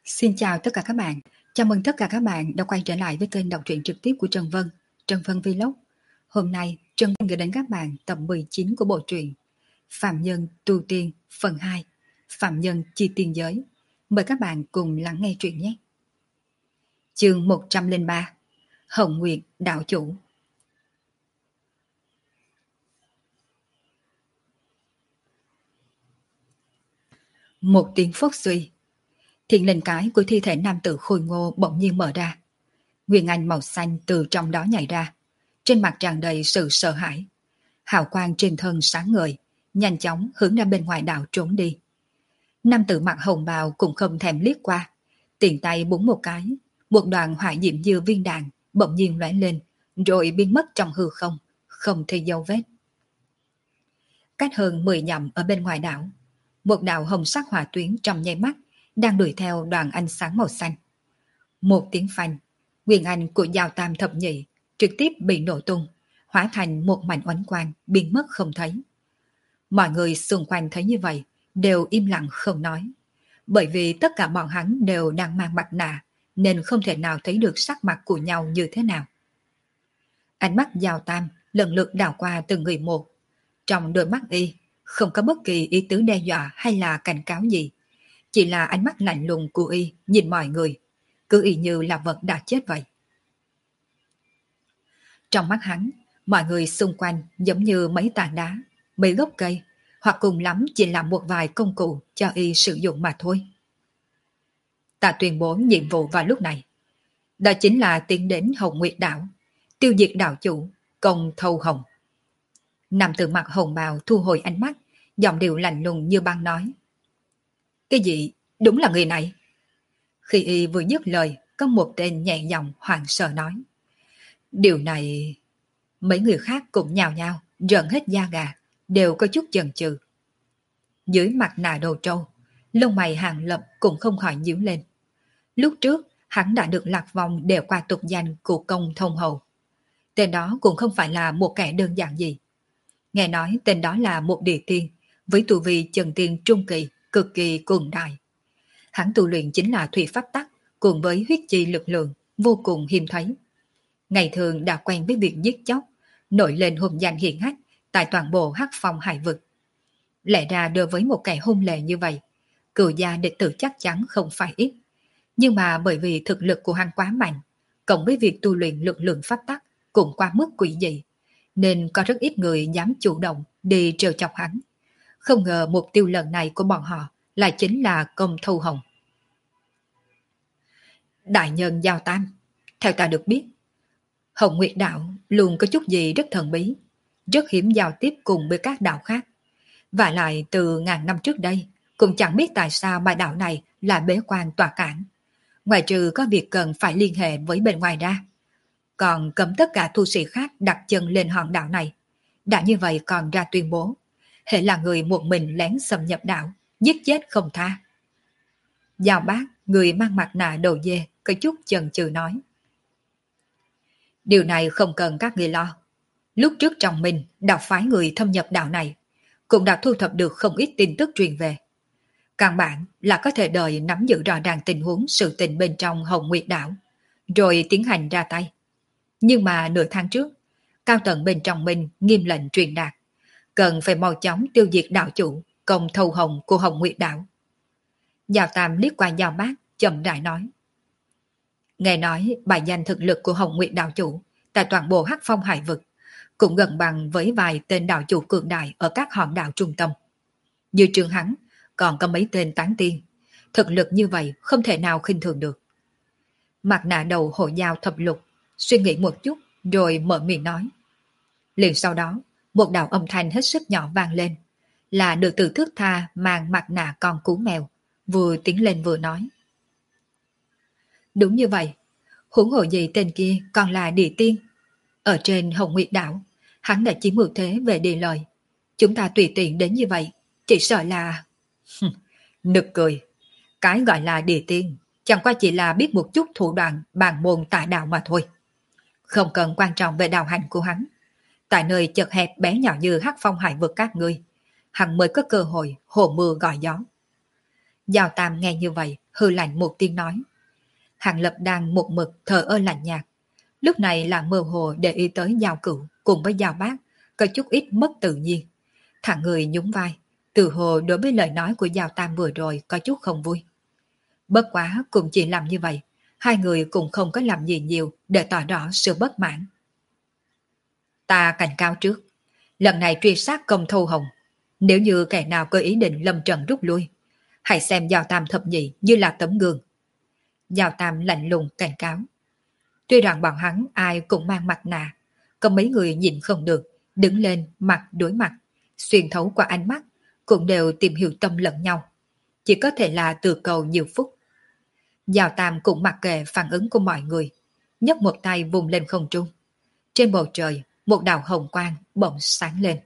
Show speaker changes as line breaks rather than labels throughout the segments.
Xin chào tất cả các bạn. Chào mừng tất cả các bạn đã quay trở lại với kênh đọc truyện trực tiếp của Trần Vân, Trần Vân Vlog. Hôm nay, Trần Vân gửi đến các bạn tập 19 của bộ truyện Phạm Nhân Tu Tiên phần 2, Phạm Nhân Chi Tiên Giới. Mời các bạn cùng lắng nghe truyện nhé. Chương 103, Hồng Nguyệt Đạo Chủ. Một tiếng phốc suy, thiện linh cái của thi thể nam tử khôi ngô bỗng nhiên mở ra. Nguyên anh màu xanh từ trong đó nhảy ra, trên mặt tràn đầy sự sợ hãi. Hào quang trên thân sáng ngời, nhanh chóng hướng ra bên ngoài đảo trốn đi. Nam tử mặc hồng bào cũng không thèm liếc qua, tiền tay búng một cái, một đoàn hỏa diệm dư viên đạn bỗng nhiên lóe lên, rồi biến mất trong hư không, không thấy dấu vết. Cách hơn 10 dặm ở bên ngoài đảo, một đạo hồng sắc hỏa tuyến trong nháy mắt đang đuổi theo đoàn ánh sáng màu xanh. Một tiếng phanh, nguyên anh của Giao Tam thập nhị trực tiếp bị nổ tung, hóa thành một mảnh oánh quang biến mất không thấy. Mọi người xung quanh thấy như vậy đều im lặng không nói, bởi vì tất cả bọn hắn đều đang mang mặt nạ nên không thể nào thấy được sắc mặt của nhau như thế nào. Ánh mắt Giao Tam lần lượt đảo qua từng người một, trong đôi mắt y không có bất kỳ ý tứ đe dọa hay là cảnh cáo gì, chỉ là ánh mắt lạnh lùng của y nhìn mọi người, cứ y như là vật đã chết vậy. Trong mắt hắn, mọi người xung quanh giống như mấy tảng đá, mấy gốc cây, hoặc cùng lắm chỉ là một vài công cụ cho y sử dụng mà thôi. Ta tuyên bố nhiệm vụ vào lúc này. Đó chính là tiến đến Hồng Nguyệt Đảo, tiêu diệt đảo chủ, Công Thâu Hồng. Nam tử mặc hồng bào thu hồi ánh mắt, giọng điệu lạnh lùng như băng nói. Cái gì? Đúng là người này. Khi y vừa dứt lời, có một tên nhẹ giọng hoảng sợ nói. Điều này... Mấy người khác cũng nhào nhào, rợn hết da gà, đều có chút chần chừ. Dưới mặt nạ đầu trâu, lông mày Hàng Lập cũng không khỏi nhíu lên. Lúc trước, hắn đã được Lạc Vong đều qua tục danh của Công Thông Hầu. Tên đó cũng không phải là một kẻ đơn giản gì. Nghe nói tên đó là một địa tiên, với tu vi chân tiên trung kỳ, cực kỳ cường đại. Hắn tu luyện chính là thủy pháp tắc, cùng với huyết chi lực lượng, vô cùng hiếm thấy. Ngày thường đã quen với việc giết chóc, nổi lên hùng danh hiển hách tại toàn bộ Hắc Phong hải vực. Lẽ ra đối với một kẻ hung lệ như vậy, cửu gia địch tử chắc chắn không phải ít. Nhưng mà bởi vì thực lực của hắn quá mạnh, cộng với việc tu luyện lực lượng pháp tắc cũng quá mức quỷ dị, nên có rất ít người dám chủ động đi trêu chọc hắn. Không ngờ mục tiêu lần này của bọn họ lại chính là Công Thâu Hồng. Đại nhân Giao Tam, theo ta được biết, Hồng Nguyệt Đạo luôn có chút gì rất thần bí, rất hiếm giao tiếp cùng với các đạo khác. Và lại từ ngàn năm trước đây, cũng chẳng biết tại sao mà đạo này là bế quan tòa cản. Ngoài trừ có việc cần phải liên hệ với bên ngoài ra, còn cấm tất cả tu sĩ khác đặt chân lên hòn đảo này. Đã như vậy còn ra tuyên bố, hệ là người một mình lén xâm nhập đảo, giết chết không tha. Giao Bác, người mang mặt nạ đầu dê, có chút chần chừ nói. Điều này không cần các người lo. Lúc trước trong mình đạo phái người thâm nhập đảo này, cũng đã thu thập được không ít tin tức truyền về. Căn bản là có thể đợi nắm giữ rõ ràng tình huống sự tình bên trong Hồng Nguyệt Đảo, rồi tiến hành ra tay. Nhưng mà nửa tháng trước, cao tầng bên trong mình nghiêm lệnh truyền đạt, cần phải mau chóng tiêu diệt đạo chủ, Công Thâu Hồng của Hồng Nguyệt Đảo. Giao Tam liếc qua Giao Bác, chậm rãi nói. Nghe nói bài danh thực lực của Hồng Nguyệt đạo chủ tại toàn bộ Hắc Phong hải vực cũng gần bằng với vài tên đạo chủ cường đại ở các hòn đảo trung tâm. Như trường hắn còn có mấy tên tán tiên, thực lực như vậy không thể nào khinh thường được. Mặt nạ đầu hộ Giao thập lục suy nghĩ một chút rồi mở miệng nói. Liền sau đó, một đạo âm thanh hết sức nhỏ vang lên, là nữ tử thước tha mang mặt nạ con cú mèo, vừa tiến lên vừa nói. Đúng như vậy, huống hồ gì tên kia còn là địa tiên. Ở trên Hồng Nguyệt Đảo, hắn đã chiếm ưu thế về địa lợi. Chúng ta tùy tiện đến như vậy, chỉ sợ là... Nực cười, cái gọi là địa tiên, chẳng qua chỉ là biết một chút thủ đoạn bàn môn tà đạo mà thôi. Không cần quan trọng về đạo hành của hắn. Tại nơi chật hẹp bé nhỏ như Hắc Phong hải vực các ngươi, hắn mới có cơ hội hồ mưa gọi gió. Giao Tam nghe như vậy, hư lạnh một tiếng nói. Hàng Lập đang một mực thờ ơ lạnh nhạt, lúc này là mơ hồ để ý tới Giao Cửu cùng với Giao Bác, có chút ít mất tự nhiên. Thằng người nhún vai, từ hồ đối với lời nói của Giao Tam vừa rồi có chút không vui. Bất quá cũng chỉ làm như vậy, hai người cũng không có làm gì nhiều để tỏ rõ sự bất mãn. Ta cảnh cáo trước, lần này truy sát Công Thâu Hồng, nếu như kẻ nào có ý định lâm trận rút lui, hãy xem Giao Tam thập nhị như là tấm gương. Giao Tam lạnh lùng cảnh cáo. Tuy rằng bọn hắn ai cũng mang mặt nạ, có mấy người nhìn không được, đứng lên mặt đối mặt, xuyên thấu qua ánh mắt, cũng đều tìm hiểu tâm lẫn nhau. Chỉ có thể là từ cầu nhiều phút. Giao Tam cũng mặc kệ phản ứng của mọi người, nhấc một tay vùng lên không trung. Trên bầu trời, một đạo hồng quang bỗng sáng lên.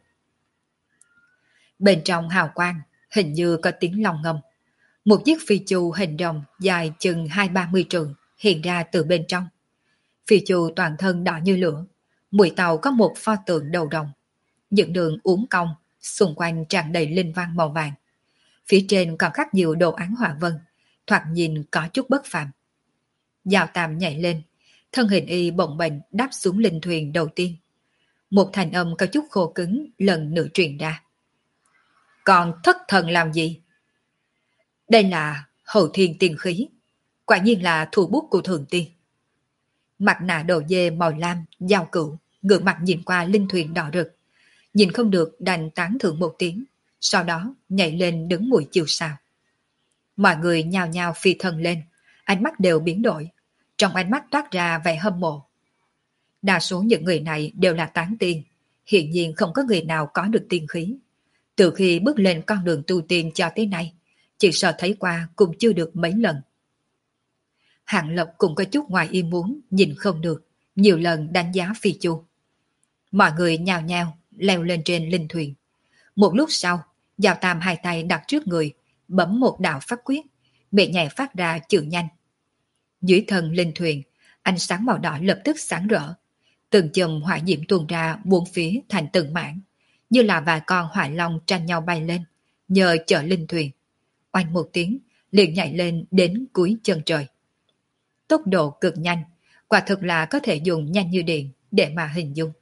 Bên trong hào quang, hình như có tiếng long ngâm. Một chiếc phi chu hình rồng dài chừng 20-30 trượng hiện ra từ bên trong. Phi chu toàn thân đỏ như lửa, mũi tàu có một pho tượng đầu rồng. Những đường uốn cong, xung quanh tràn đầy linh văn màu vàng. Phía trên còn khắc nhiều đồ án họa vân, thoạt nhìn có chút bất phàm. Giao Tam nhảy lên, thân hình y bồng bềnh đáp xuống linh thuyền đầu tiên. Một thanh âm có chút khô cứng lần nữa truyền ra. Còn thất thần làm gì? Đây là hậu thiên tiên khí, quả nhiên là thủ bút của Thượng Tiên. Mặt nạ đồ dê màu lam, Giao Cửu, ngửa mặt nhìn qua linh thuyền đỏ rực. Nhìn không được đành tán thưởng một tiếng, sau đó nhảy lên đứng mũi chiều sao. Mọi người nhao nhao phi thân lên, ánh mắt đều biến đổi, trong ánh mắt toát ra vẻ hâm mộ. Đa số những người này đều là tán tiên, hiện nhiên không có người nào có được tiên khí. Từ khi bước lên con đường tu tiên cho tới nay, chỉ sợ thấy qua cũng chưa được mấy lần. Hạng Lộc cũng có chút ngoài ý muốn, nhìn không được, nhiều lần đánh giá phi chu. Mọi người nhao nhao leo lên trên linh thuyền. Một lúc sau, Giao Tam hai tay đặt trước người, bấm một đạo pháp quyết, bệ nhảy phát ra chữ nhanh. Dưới thân linh thuyền, ánh sáng màu đỏ lập tức sáng rỡ. Từng chùm hỏa diễm tuôn ra bốn phía thành từng mảng, như là vài con hỏa long tranh nhau bay lên, nhờ chở linh thuyền. Oanh một tiếng, liền nhảy lên đến cuối chân trời. Tốc độ cực nhanh, quả thực là có thể dùng nhanh như điện để mà hình dung.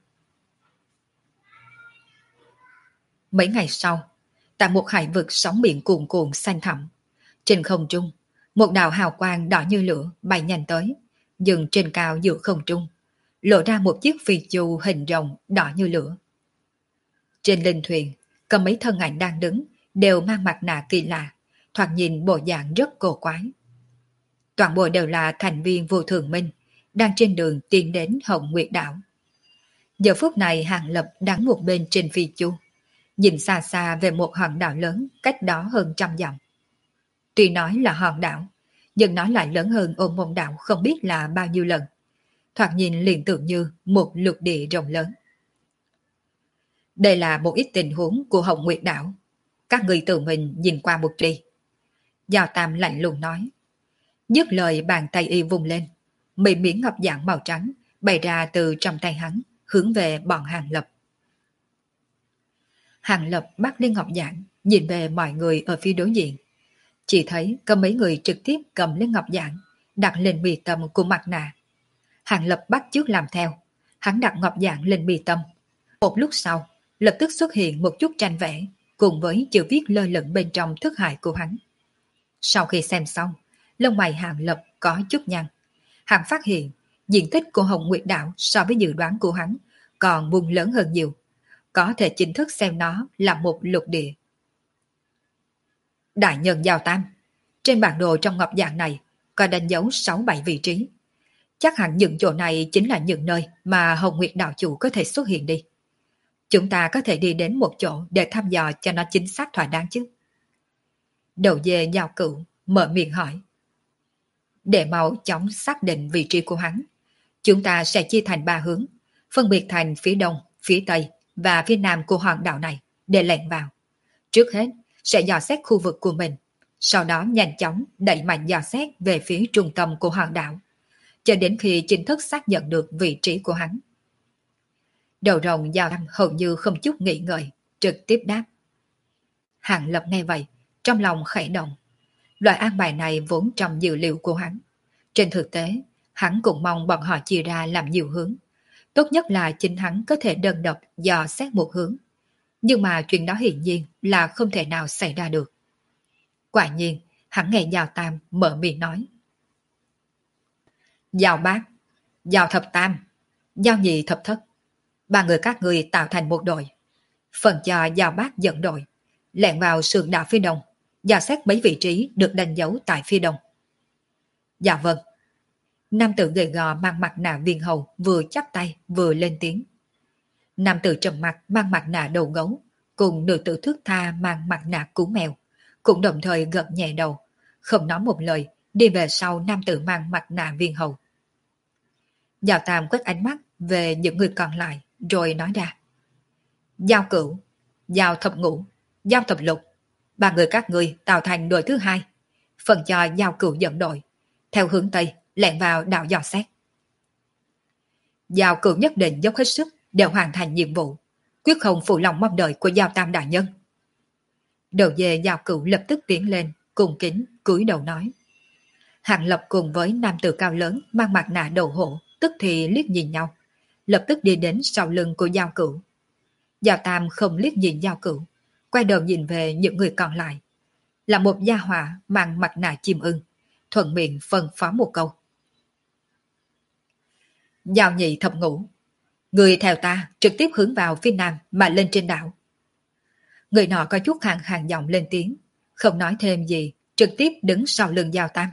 Mấy ngày sau, tại một hải vực sóng biển cuồn cuộn xanh thẳm, trên không trung, một đạo hào quang đỏ như lửa bay nhanh tới, dừng trên cao giữa không trung, lộ ra một chiếc phi chu hình rồng đỏ như lửa. Trên linh thuyền, có mấy thân ảnh đang đứng, đều mang mặt nạ kỳ lạ, thoạt nhìn bộ dạng rất cổ quái. Toàn bộ đều là thành viên vô thường minh, đang trên đường tiến đến Hồng Nguyệt Đảo. Giờ phút này Hàng Lập đang một bên trên phi chu, nhìn xa xa về một hòn đảo lớn cách đó hơn 100 dặm. Tuy nói là hòn đảo, nhưng nó lại lớn hơn Ôn Môn đảo không biết là bao nhiêu lần. Thoạt nhìn liền tưởng như một lục địa rộng lớn. Đây là một ít tình huống của Hồng Nguyệt đảo. Các người tự mình nhìn qua một đi. Giao Tam lạnh lùng nói. Dứt lời bàn tay y vung lên. Mấy miếng ngọc dạng màu trắng bày ra từ trong tay hắn, hướng về bọn Hàng Lập. Hàng Lập bắt lên ngọc dạng, nhìn về mọi người ở phía đối diện. Chỉ thấy có mấy người trực tiếp cầm lên ngọc dạng, đặt lên mi tâm của mặt nạ. Hàng Lập bắt chước làm theo, hắn đặt ngọc dạng lên mi tâm. Một lúc sau, lập tức xuất hiện một chút tranh vẽ, cùng với chữ viết lơ lửng bên trong thức hải của hắn. Sau khi xem xong, lông mày Hàng Lập có chút nhăn. Hắn phát hiện, diện tích của Hồng Nguyệt đảo so với dự đoán của hắn còn bùng lớn hơn nhiều. Có thể chính thức xem nó là một lục địa. Đại nhân Giao Tam, trên bản đồ trong ngọc dạng này có đánh dấu 6-7 vị trí. Chắc hẳn những chỗ này chính là những nơi mà Hồng Nguyệt đạo chủ có thể xuất hiện đi. Chúng ta có thể đi đến một chỗ để thăm dò cho nó chính xác thỏa đáng chứ. Đầu dê Giao Cửu mở miệng hỏi. Để mau chóng xác định vị trí của hắn, chúng ta sẽ chia thành 3 hướng, phân biệt thành phía đông, phía tây và phía nam của hòn đảo này để lẻn vào. Trước hết sẽ dò xét khu vực của mình, sau đó nhanh chóng đẩy mạnh dò xét về phía trung tâm của hòn đảo, cho đến khi chính thức xác nhận được vị trí của hắn. Đầu rồng Giao Tam hầu như không chút nghĩ ngợi, trực tiếp đáp. Hàng Lập nghe vậy, trong lòng khẽ động. Loại an bài này vốn trong dự liệu của hắn. Trên thực tế, hắn cũng mong bọn họ chia ra làm nhiều hướng. Tốt nhất là chính hắn có thể đơn độc dò xét một hướng. Nhưng mà chuyện đó hiển nhiên là không thể nào xảy ra được. Quả nhiên, hắn nghe Giao Tam mở miệng nói. Giao bát, Giao thập tam, Giao nhị thập thất. Ba người các người tạo thành một đội. Phần cho Giao bát dẫn đội, lẻn vào sườn đảo phía đông, dò xét mấy vị trí được đánh dấu tại phía đông. Dạ vâng. Nam tử gầy gò mang mặt nạ viên hầu vừa chắp tay vừa lên tiếng. Nam tử trầm mặt mang mặt nạ đầu gấu, cùng nữ tử thước tha mang mặt nạ cú mèo, cũng đồng thời gật nhẹ đầu, không nói một lời, đi về sau nam tử mang mặt nạ viên hầu. Giao Tam quét ánh mắt về những người còn lại, rồi nói ra. Giao cửu, Giao thập ngũ, Giao thập lục, ba người các ngươi tạo thành đội thứ hai, phần cho Giao cửu dẫn đội, theo hướng Tây, lẻn vào đảo dò xét. Giao cửu nhất định dốc hết sức để hoàn thành nhiệm vụ, quyết không phụ lòng mong đợi của Giao Tam đại nhân. Đầu dê Giao cửu lập tức tiến lên, cung kính, cúi đầu nói. Hàng Lập cùng với nam tử cao lớn mang mặt nạ đầu hổ, tức thì liếc nhìn nhau, lập tức đi đến sau lưng của Giao cửu. Giao Tam không liếc nhìn Giao cửu, quay đầu nhìn về những người còn lại. Là một gia hỏa mang mặt nạ chim ưng, thuận miệng phân phó một câu. Giao nhị thập ngũ, người theo ta trực tiếp hướng vào phía nam mà lên trên đảo. Người nọ có chút hàng giọng lên tiếng, không nói thêm gì, trực tiếp đứng sau lưng Giao Tam.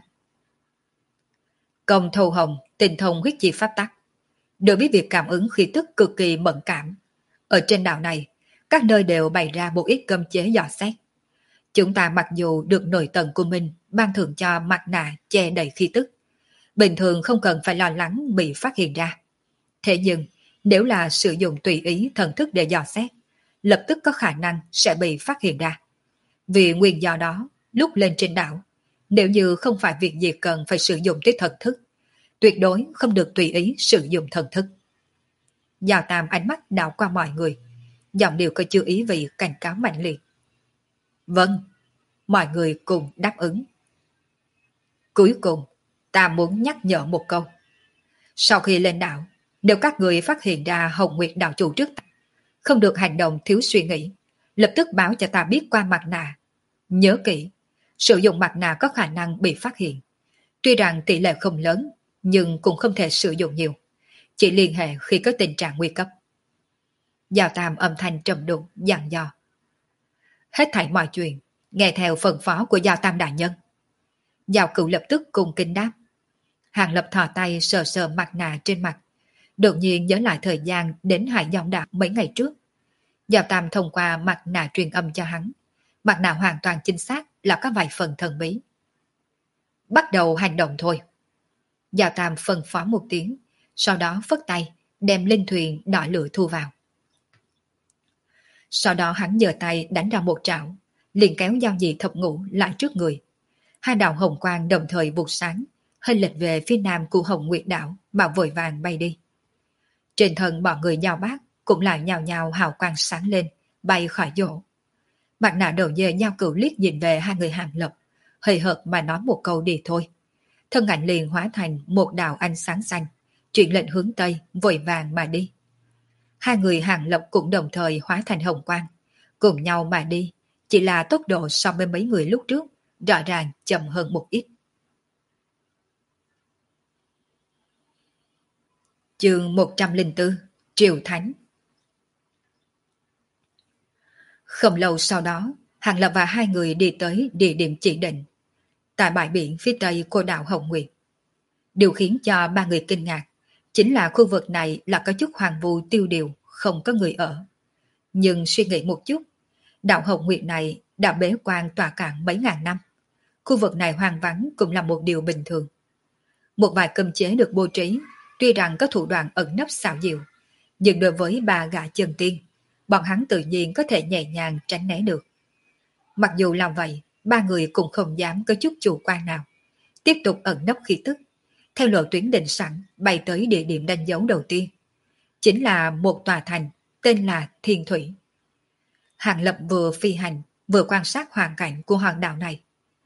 Công thâu hồng, tình thông huyết chi pháp tắc, đối với việc cảm ứng khí tức cực kỳ mẫn cảm. Ở trên đảo này, các nơi đều bày ra một ít cấm chế dò xét. Chúng ta mặc dù được nội tầng của mình ban thưởng cho mặt nạ che đầy khí tức, bình thường không cần phải lo lắng bị phát hiện ra. Thế nhưng, nếu là sử dụng tùy ý thần thức để dò xét, lập tức có khả năng sẽ bị phát hiện ra. Vì nguyên do đó, lúc lên trên đảo, nếu như không phải việc gì cần phải sử dụng tới thần thức, tuyệt đối không được tùy ý sử dụng thần thức. Giao Tam ánh mắt đảo qua mọi người, giọng điệu có chưa ý vị cảnh cáo mạnh liệt. Vâng, mọi người cùng đáp ứng. Cuối cùng, ta muốn nhắc nhở một câu. Sau khi lên đảo, nếu các người phát hiện ra Hồng Nguyệt đạo chủ trước ta, không được hành động thiếu suy nghĩ, lập tức báo cho ta biết qua mặt nạ. Nhớ kỹ, sử dụng mặt nạ có khả năng bị phát hiện. Tuy rằng tỷ lệ không lớn, nhưng cũng không thể sử dụng nhiều. Chỉ liên hệ khi có tình trạng nguy cấp. Giao Tam âm thanh trầm đục, dặn dò. Hết thảy mọi chuyện, nghe theo phân phó của Giao Tam đại nhân. Giao Cửu lập tức cùng kính đáp. Hàng Lập thò tay sờ sờ mặt nạ trên mặt, đột nhiên nhớ lại thời gian đến Hải Dòng Đảo mấy ngày trước. Giao Tam thông qua mặt nạ truyền âm cho hắn. Mặt nạ hoàn toàn chính xác là có vài phần thần bí. Bắt đầu hành động thôi. Giao Tam phân phó một tiếng, sau đó phất tay, đem linh thuyền đỏ lửa thu vào. Sau đó hắn giơ tay đánh ra một trảo, liền kéo Giao nhị thập ngũ lại trước người. Hai đạo hồng quang đồng thời vụt sáng, hơi lệch về phía nam của Hồng Nguyệt đảo mà vội vàng bay đi. Trên thân bọn người Giao Bác cũng lại nhào nhào hào quang sáng lên, bay khỏi chỗ. Mặt nạ đầu dê Giao Cửu liếc nhìn về hai người Hàng Lập, hời hợt mà nói một câu đi thôi. Thân ảnh liền hóa thành một đạo ánh sáng xanh, chuyển lệnh hướng Tây, vội vàng mà đi. Hai người Hàng Lập cũng đồng thời hóa thành hồng quang, cùng nhau mà đi, chỉ là tốc độ so với mấy người lúc trước, rõ ràng chậm hơn một ít. Chương 104, Triều Thánh. Không lâu sau đó, Hàng Lập và hai người đi tới địa điểm chỉ định, tại bãi biển phía tây của đảo Hồng Nguyệt. Điều khiến cho ba người kinh ngạc chính là khu vực này là có chút hoang vu tiêu điều, không có người ở. Nhưng suy nghĩ một chút, đảo Hồng Nguyệt này đã bế quan tọa cạn mấy ngàn năm. Khu vực này hoang vắng cũng là một điều bình thường. Một vài cấm chế được bố trí, tuy rằng có thủ đoạn ẩn nấp xảo diệu, nhưng đối với ba gã chân tiên, bọn hắn tự nhiên có thể nhẹ nhàng tránh né được. Mặc dù làm vậy, ba người cũng không dám có chút chủ quan nào. Tiếp tục ẩn nấp khí tức, theo lộ tuyến định sẵn bay tới địa điểm đánh dấu đầu tiên. Chính là một tòa thành tên là Thiên Thủy. Hàng Lập vừa phi hành, vừa quan sát hoàn cảnh của hòn đảo này.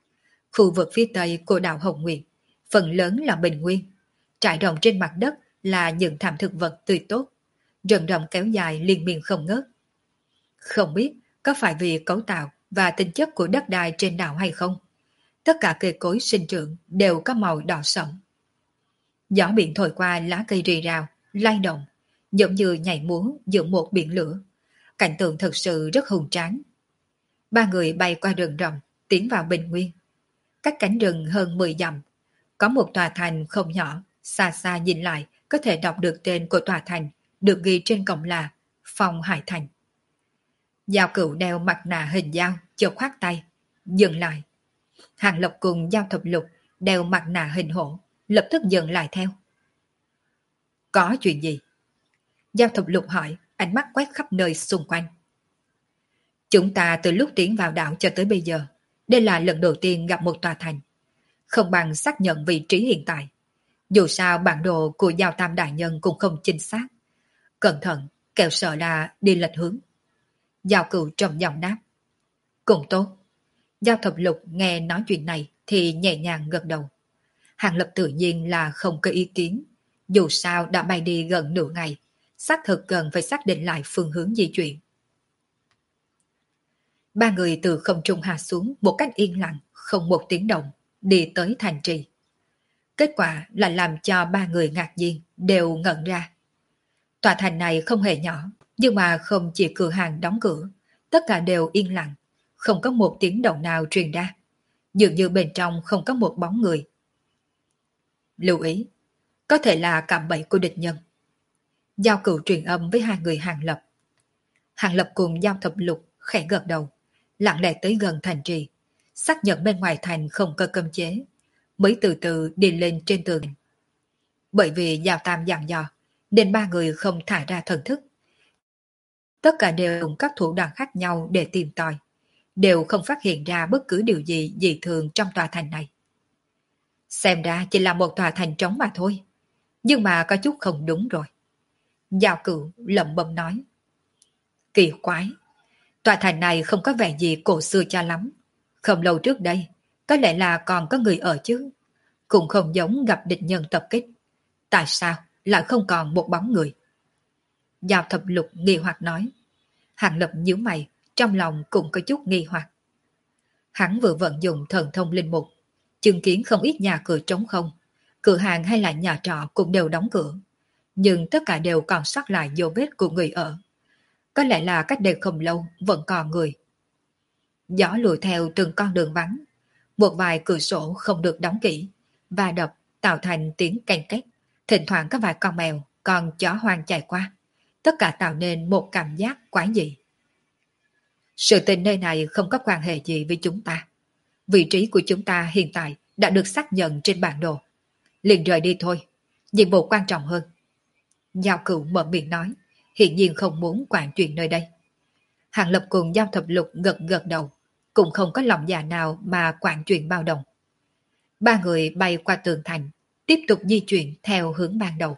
Khu vực phía tây của đảo Hồng Nguyệt, phần lớn là bình nguyên. Trải rộng trên mặt đất là những thảm thực vật tươi tốt, rừng rậm kéo dài liên miên không ngớt. Không biết có phải vì cấu tạo và tính chất của đất đai trên đảo hay không, tất cả cây cối sinh trưởng đều có màu đỏ sẫm. Gió biển thổi qua lá cây rì rào, lay động, giống như nhảy múa giữa một biển lửa. Cảnh tượng thực sự rất hùng tráng. Ba người bay qua rừng rậm, tiến vào bình nguyên. Cách cánh rừng hơn 10 dặm, có một tòa thành không nhỏ, xa xa nhìn lại có thể đọc được tên của tòa thành, được ghi trên cổng là Phong Hải Thành. Giao Cửu đeo mặt nạ hình dao, chợt khoát tay, dừng lại. Hàng Lập cùng Giao Thập Lục đeo mặt nạ hình hổ, lập tức dừng lại theo. Có chuyện gì? Giao Thập Lục hỏi, ánh mắt quét khắp nơi xung quanh. Chúng ta từ lúc tiến vào đảo cho tới bây giờ, đây là lần đầu tiên gặp một tòa thành. Không bằng xác nhận vị trí hiện tại. Dù sao bản đồ của Giao Tam Đại Nhân cũng không chính xác. Cẩn thận, kẻo sợ là đi lệch hướng. Giao Cửu trầm giọng đáp. Cũng tốt. Giao Thập Lục nghe nói chuyện này thì nhẹ nhàng gật đầu. Hàng Lập tự nhiên là không có ý kiến. Dù sao đã bay đi gần nửa ngày, xác thực cần phải xác định lại phương hướng di chuyển. Ba người từ không trung hạ xuống một cách yên lặng, không một tiếng động, đi tới thành trì. Kết quả là làm cho ba người ngạc nhiên, đều ngẩn ra. Tòa thành này không hề nhỏ, nhưng mà không chỉ cửa hàng đóng cửa, tất cả đều yên lặng, không có một tiếng động nào truyền ra. Dường như bên trong không có một bóng người. Lưu ý, có thể là cạm bẫy của địch nhân. Giao Cửu truyền âm với hai người Hàng Lập. Hàng Lập cùng Giao Thập Lục khẽ gật đầu, lặng lẽ tới gần thành trì, xác nhận bên ngoài thành không có cấm chế, mới từ từ đi lên trên tường. Bởi vì Giao Tam dặn dò, nên ba người không thả ra thần thức. Tất cả đều dùng các thủ đoạn khác nhau để tìm tòi, đều không phát hiện ra bất cứ điều gì dị thường trong tòa thành này. Xem ra chỉ là một tòa thành trống mà thôi, nhưng mà có chút không đúng rồi. Giao Cửu lẩm bẩm nói. Kỳ quái, tòa thành này không có vẻ gì cổ xưa cho lắm. Không lâu trước đây, có lẽ là còn có người ở chứ. Cũng không giống gặp địch nhân tập kích. Tại sao lại không còn một bóng người? Giao Thập Lục nghi hoặc nói. Hàng Lập nhíu mày, trong lòng cũng có chút nghi hoặc. Hắn vừa vận dụng thần thông linh mục, chứng kiến không ít nhà cửa trống không, cửa hàng hay là nhà trọ cũng đều đóng cửa, nhưng tất cả đều còn sót lại dấu vết của người ở. Có lẽ là cách đây không lâu vẫn còn người. Gió lùi theo từng con đường vắng, một vài cửa sổ không được đóng kỹ, và đập tạo thành tiếng canh két, thỉnh thoảng có vài con mèo, con chó hoang chạy qua, tất cả tạo nên một cảm giác quái dị. Sự tình nơi này không có quan hệ gì với chúng ta. Vị trí của chúng ta hiện tại đã được xác nhận trên bản đồ. Liền rời đi thôi, nhiệm vụ quan trọng hơn. Giao Cửu mở miệng nói, hiện nhiên không muốn quản chuyện nơi đây. Hàng Lập cùng Giao Thập Lục gật gật đầu, cũng không có lòng dạ nào mà quản chuyện bao đồng. Ba người bay qua tường thành, tiếp tục di chuyển theo hướng ban đầu.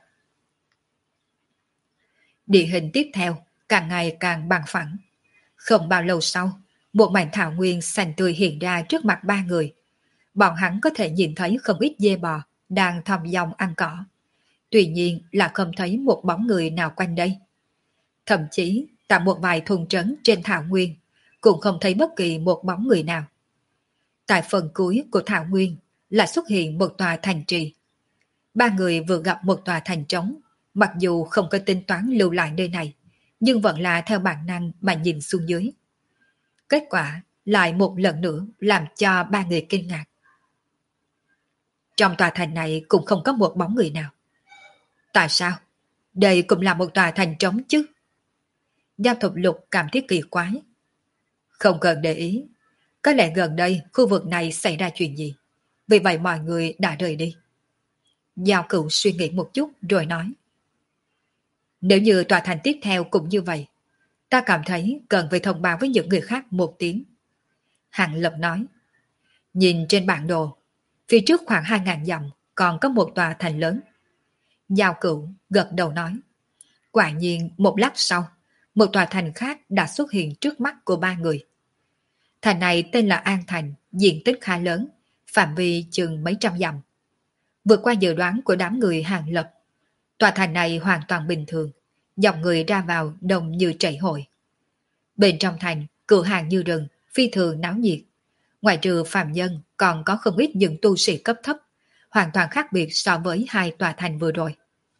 Địa hình tiếp theo càng ngày càng bằng phẳng. Không bao lâu sau, một mảnh thảo nguyên xanh tươi hiện ra trước mặt ba người. Bọn hắn có thể nhìn thấy không ít dê bò đang thong dong ăn cỏ. Tuy nhiên là không thấy một bóng người nào quanh đây. Thậm chí tại một vài thôn trấn trên thảo nguyên cũng không thấy bất kỳ một bóng người nào. Tại phần cuối của thảo nguyên là xuất hiện một tòa thành trì. Ba người vừa gặp một tòa thành trống, mặc dù không có tính toán lưu lại nơi này, nhưng vẫn là theo bản năng mà nhìn xuống dưới. Kết quả lại một lần nữa làm cho ba người kinh ngạc. Trong tòa thành này cũng không có một bóng người nào. Tại sao? Đây cũng là một tòa thành trống chứ. Giao Thập Lục cảm thấy kỳ quái. Không cần để ý. Có lẽ gần đây khu vực này xảy ra chuyện gì. Vì vậy mọi người đã rời đi. Giao Cửu suy nghĩ một chút rồi nói. Nếu như tòa thành tiếp theo cũng như vậy, ta cảm thấy cần phải thông báo với những người khác một tiếng. Hàng Lập nói. Nhìn trên bản đồ, phía trước khoảng 2.000 dặm còn có một tòa thành lớn. Giao Cửu gật đầu nói. Quả nhiên một lát sau, một tòa thành khác đã xuất hiện trước mắt của ba người. Thành này tên là An Thành, diện tích khá lớn, phạm vi chừng mấy trăm dặm. Vượt qua dự đoán của đám người Hàng Lập. Tòa thành này hoàn toàn bình thường, dòng người ra vào đông như chảy hội. Bên trong thành, cửa hàng như rừng, phi thường náo nhiệt. Ngoài trừ phàm nhân, còn có không ít những tu sĩ cấp thấp, hoàn toàn khác biệt so với hai tòa thành vừa rồi.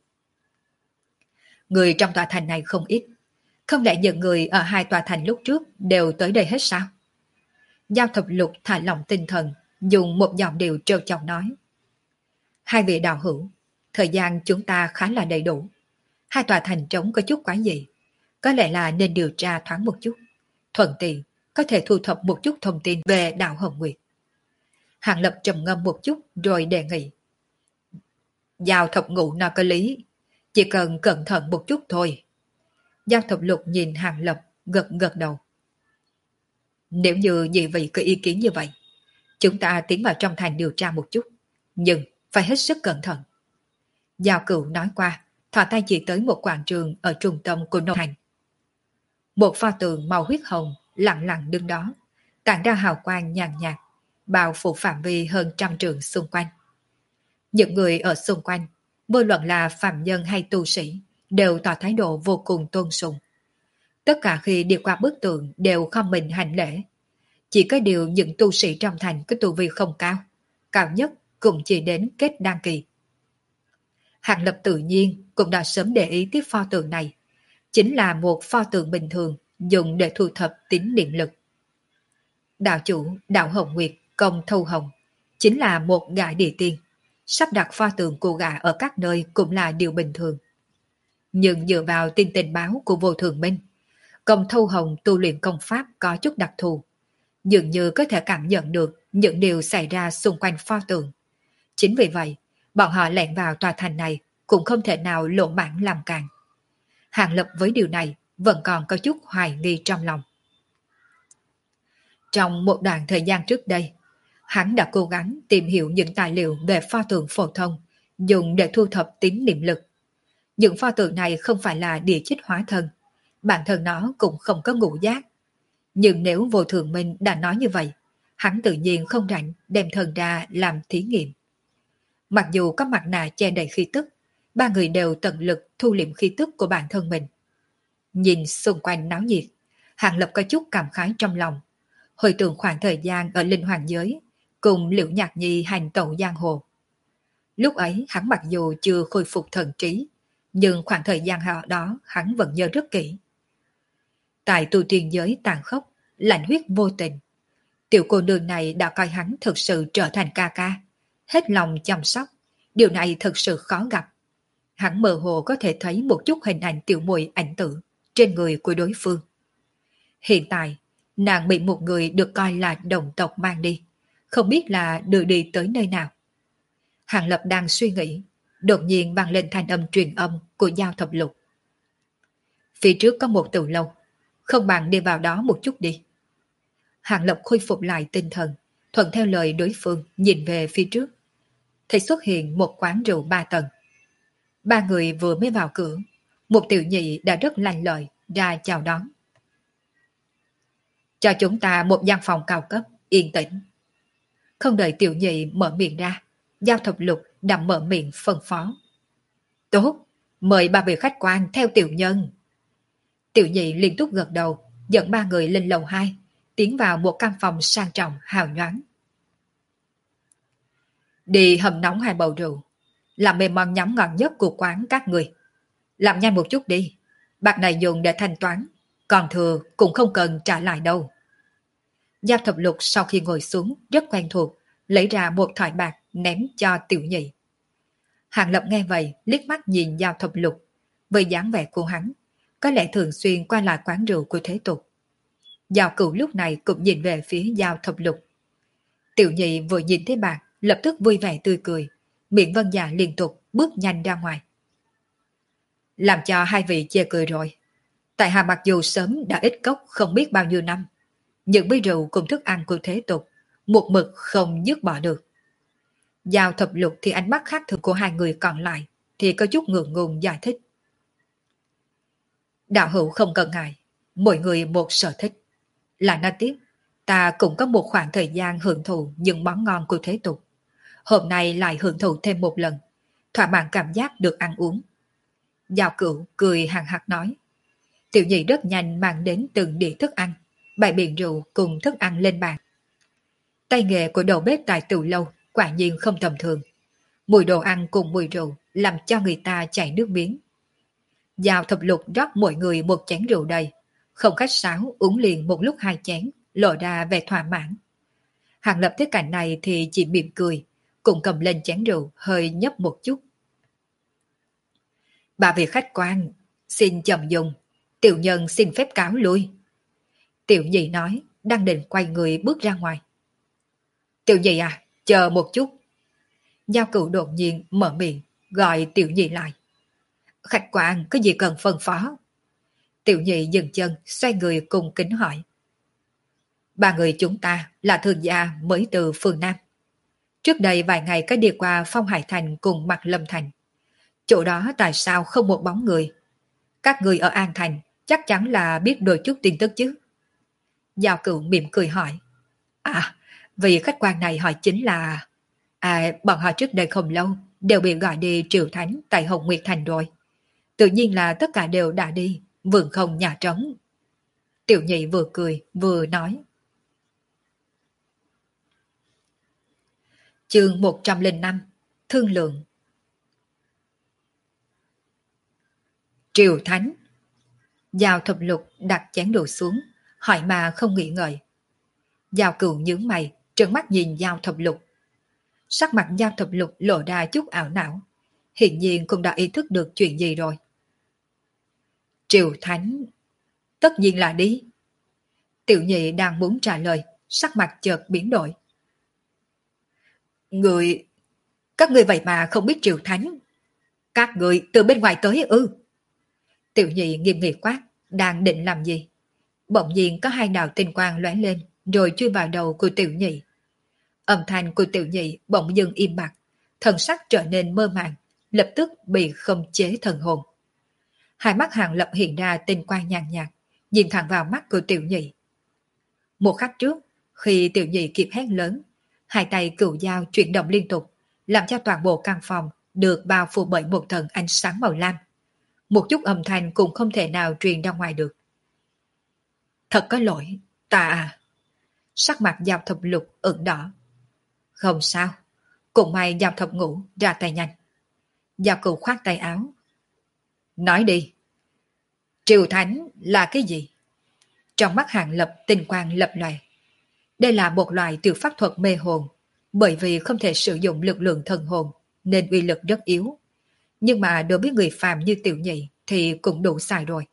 Người trong tòa thành này không ít. Không lẽ những người ở hai tòa thành lúc trước đều tới đây hết sao? Giao Thập Lục thả lỏng tinh thần, dùng một giọng điệu trêu chọc nói. Hai vị đạo hữu, thời gian chúng ta khá là đầy đủ. Hai tòa thành trống có chút quái dị. Có lẽ là nên điều tra thoáng một chút. Thuận tiện, có thể thu thập một chút thông tin về đạo Hồng Nguyệt. Hàng Lập trầm ngâm một chút rồi đề nghị. Giao Thập Ngũ nói có lý, chỉ cần cẩn thận một chút thôi. Giao Thập Lục nhìn Hàng Lập, gật gật đầu. Nếu như nhị vị có ý kiến như vậy, chúng ta tiến vào trong thành điều tra một chút, nhưng phải hết sức cẩn thận. Giao Cửu nói qua, thò tay chỉ tới một quảng trường ở trung tâm của nông thành. Một pho tượng màu huyết hồng lặng lặng đứng đó, tản ra hào quang nhàn nhạt, bao phủ phạm vi hơn 100 trượng xung quanh. Những người ở xung quanh, vô luận là phàm nhân hay tu sĩ, đều tỏ thái độ vô cùng tôn sùng. Tất cả khi đi qua bức tượng đều khom mình hành lễ. Chỉ có điều những tu sĩ trong thành có tu vi không cao, cao nhất cũng chỉ đến kết đăng kỳ. Hàng Lập tự nhiên cũng đã sớm để ý tiếp pho tượng này. Chính là một pho tượng bình thường dùng để thu thập tín niệm lực. Đạo chủ đạo Hồng Nguyệt Công Thâu Hồng chính là một gã địa tiên. Sắp đặt pho tượng của gã ở các nơi cũng là điều bình thường. Nhưng dựa vào tin tình báo của Vô Thường Minh, Công Thâu Hồng tu luyện công pháp có chút đặc thù. Dường như có thể cảm nhận được những điều xảy ra xung quanh pho tượng. Chính vì vậy, bọn họ lẻn vào tòa thành này cũng không thể nào lộ bản làm càng. Hàng Lập với điều này vẫn còn có chút hoài nghi trong lòng. Trong một đoạn thời gian trước đây, hắn đã cố gắng tìm hiểu những tài liệu về pho tượng phổ thông dùng để thu thập tín niệm lực. Những pho tượng này không phải là địa chích hóa thân, bản thân nó cũng không có ngũ giác. Nhưng nếu Vô Thường Minh đã nói như vậy, hắn tự nhiên không rảnh đem thần ra làm thí nghiệm. Mặc dù có mặt nạ che đầy khí tức, ba người đều tận lực thu liệm khí tức của bản thân mình. Nhìn xung quanh náo nhiệt, Hàng Lập có chút cảm khái trong lòng. Hồi tưởng khoảng thời gian ở Linh Hoàng Giới, cùng Liễu Nhạc Nhi hành tẩu giang hồ. Lúc ấy hắn mặc dù chưa khôi phục thần trí, nhưng khoảng thời gian đó hắn vẫn nhớ rất kỹ. Tại tu tiên giới tàn khốc, lạnh huyết vô tình, tiểu cô nương này đã coi hắn thực sự trở thành ca ca, hết lòng chăm sóc. Điều này thực sự khó gặp. Hắn mơ hồ có thể thấy một chút hình ảnh tiểu muội ảnh tử trên người của đối phương. Hiện tại, nàng bị một người được coi là đồng tộc mang đi, không biết là đưa đi tới nơi nào. Hàng Lập đang suy nghĩ, đột nhiên vang lên thanh âm truyền âm của Giao Thập Lục. Phía trước có một từ lâu, không bằng đi vào đó một chút đi. Hàng Lập khôi phục lại tinh thần, thuận theo lời đối phương nhìn về phía trước. Thấy xuất hiện một quán rượu 3 tầng. Ba người vừa mới vào cửa, một tiểu nhị đã rất lanh lợi ra chào đón. Cho chúng ta một gian phòng cao cấp, yên tĩnh. Không đợi tiểu nhị mở miệng ra, Giao Thập Lục đã mở miệng phân phó. Tốt, mời ba vị khách quan theo tiểu nhân. Tiểu nhị liên tục gật đầu, dẫn ba người lên lầu 2, tiến vào một căn phòng sang trọng hào nhoáng. Đi hầm nóng 2 bầu rượu, làm mềm món nhắm ngon nhất của quán các người. Làm nhanh một chút đi, bạc này dùng để thanh toán, còn thừa cũng không cần trả lại đâu. Giao Thập Lục sau khi ngồi xuống rất quen thuộc, lấy ra một thỏi bạc ném cho tiểu nhị. Hàng Lập nghe vậy, liếc mắt nhìn Giao Thập Lục, với dáng vẻ của hắn, có lẽ thường xuyên qua lại quán rượu của thế tục. Giao Cửu lúc này cũng nhìn về phía Giao Thập Lục. Tiểu nhị vừa nhìn thấy bạc, lập tức vui vẻ tươi cười, miệng vân dạ liên tục bước nhanh ra ngoài. Làm cho hai vị chê cười rồi. Tại hạ mặc dù sớm đã ít cốc không biết bao nhiêu năm, những bữa rượu cùng thức ăn của thế tục, một mực không dứt bỏ được. Giao Thập Lục thì ánh mắt khác thường của hai người còn lại thì có chút ngượng ngùng giải thích. Đạo hữu không cần ngại, mỗi người một sở thích. Là nói tiếp, Ta cũng có một khoảng thời gian hưởng thụ những món ngon của thế tục. Hôm nay lại hưởng thụ thêm một lần, thỏa mãn cảm giác được ăn uống. Giao Cửu cười hằng hắc nói. Tiểu nhị rất nhanh mang đến từng đĩa thức ăn, bày biện rượu cùng thức ăn lên bàn. Tay nghề của đầu bếp tại Từ Lâu quả nhiên không tầm thường. Mùi đồ ăn cùng mùi rượu làm cho người ta chảy nước miếng. Giao Thập Lục rót mỗi người một chén rượu đầy, không khách sáo uống liền một lúc 2 chén, lộ ra vẻ thỏa mãn. Hàng Lập thấy cảnh này thì chỉ mỉm cười, cùng cầm lên chén rượu hơi nhấp một chút. Bà vị khách quan, xin chậm dùng, tiểu nhân xin phép cáo lui. Tiểu nhị nói, đang định quay người bước ra ngoài. Tiểu nhị à, chờ một chút. Giao Cửu đột nhiên mở miệng, gọi tiểu nhị lại. Khách quan có gì cần phân phó? Tiểu nhị dừng chân, xoay người cùng kính hỏi. Ba người chúng ta là thương gia mới từ phương Nam. Trước đây vài ngày có đi qua Phong Hải Thành cùng Mạc Lâm Thành. Chỗ đó tại sao không một bóng người? Các người ở An Thành chắc chắn là biết đôi chút tin tức chứ? Giao Cửu mỉm cười hỏi. À, vị khách quan này hỏi chính là... bọn họ trước đây không lâu đều bị gọi đi triều thánh tại Hồng Nguyệt Thành rồi. Tự nhiên là tất cả đều đã đi, vườn không nhà trống. Tiểu nhị vừa cười vừa nói. Chương 105 Thương lượng. Triều thánh. Giao Thập Lục đặt chén đồ xuống, hỏi mà không nghĩ ngợi. Giao Cửu nhướng mày, trợn mắt nhìn Giao Thập Lục. Sắc mặt Giao Thập Lục lộ ra chút ảo não, hiển nhiên cũng đã ý thức được chuyện gì rồi. Triều thánh, tất nhiên là đi. Tiểu nhị đang muốn trả lời, sắc mặt chợt biến đổi. Các người vậy mà không biết triều thánh. Các người từ bên ngoài tới ư? Tiểu nhị nghiêm nghị quát, đang định làm gì? Bỗng nhiên có 2 đạo tinh quang lóe lên, rồi chui vào đầu của tiểu nhị. Âm thanh của tiểu nhị bỗng dưng im bặt, thần sắc trở nên mơ màng, lập tức bị không chế thần hồn. Hai mắt Hàng Lập hiện ra tinh quang nhàn nhạt, nhìn thẳng vào mắt của tiểu nhị. Một khắc trước, khi tiểu nhị kịp hét lớn, 2 tay cửu dao chuyển động liên tục, làm cho toàn bộ căn phòng được bao phủ bởi một tầng ánh sáng màu lam. Một chút âm thanh cũng không thể nào truyền ra ngoài được. Thật có lỗi, ta... Sắc mặt Giao Thập Lục ửng đỏ. Không sao, cũng may Giao Thập Ngũ ra tay nhanh. Giao Cửu khoát tay áo. Nói đi. Triều thánh là cái gì? Trong mắt Hàng Lập tinh quang lập lòe. Đây là một loại tiểu pháp thuật mê hồn, bởi vì không thể sử dụng lực lượng thần hồn nên uy lực rất yếu. Nhưng mà đối với người phàm như tiểu nhị thì cũng đủ xài rồi.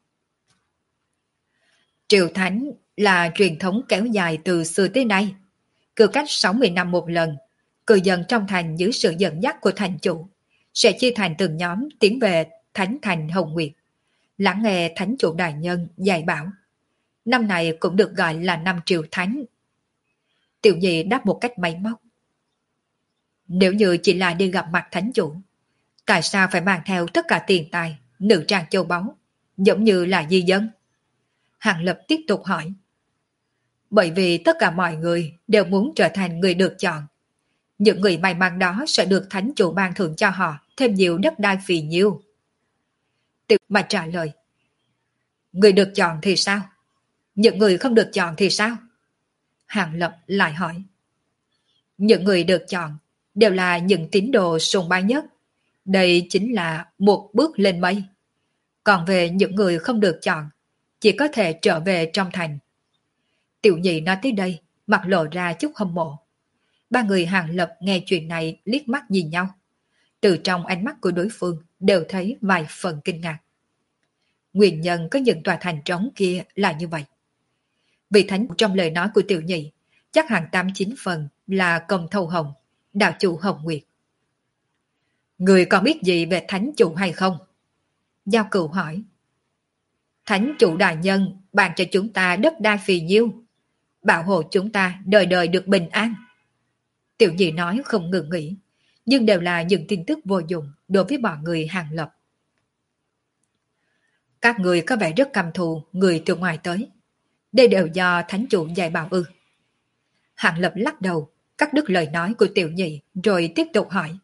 Triều thánh là truyền thống kéo dài từ xưa tới nay. Cứ cách 60 năm một lần, cư dân trong thành dưới sự dẫn dắt của thành chủ sẽ chia thành từng nhóm tiến về Thánh Thành Hồng Nguyệt, lắng nghe thánh chủ đại nhân dạy bảo. Năm này cũng được gọi là năm triều thánh. Tiểu nhị đáp một cách máy móc. Nếu như chỉ là đi gặp mặt thánh chủ, tại sao phải mang theo tất cả tiền tài, nữ trang châu báu, giống như là di dân? Hàng Lập tiếp tục hỏi. Bởi vì tất cả mọi người đều muốn trở thành người được chọn. Những người may mắn đó sẽ được thánh chủ ban thưởng cho họ thêm nhiều đất đai phì nhiêu. Tiểu mà trả lời. Người được chọn thì sao? Những người không được chọn thì sao? Hàng Lập lại hỏi. Những người được chọn đều là những tín đồ sùng bái nhất. Đây chính là một bước lên mây. Còn về những người không được chọn, chỉ có thể trở về trong thành. Tiểu nhị nói tới đây, mặt lộ ra chút hâm mộ. Ba người Hàng Lập nghe chuyện này liếc mắt nhìn nhau. Từ trong ánh mắt của đối phương đều thấy vài phần kinh ngạc. Nguyên nhân có những tòa thành trống kia là như vậy. Vị thánh trong lời nói của tiểu nhị chắc hẳn 89 phần là Công Thâu Hồng, đạo chủ Hồng Nguyệt. Người còn biết gì về thánh chủ hay không? Giao Cửu hỏi. Thánh chủ đại nhân ban cho chúng ta đất đai phì nhiêu, bảo hộ chúng ta đời đời được bình an. Tiểu nhị nói không ngừng nghỉ, nhưng đều là những tin tức vô dụng đối với bọn người Hàng Lập. Các người có vẻ rất căm thù người từ ngoài tới. Đây đều do thánh chủ dạy bảo ư? Hàng Lập lắc đầu, cắt đứt lời nói của tiểu nhị rồi tiếp tục hỏi.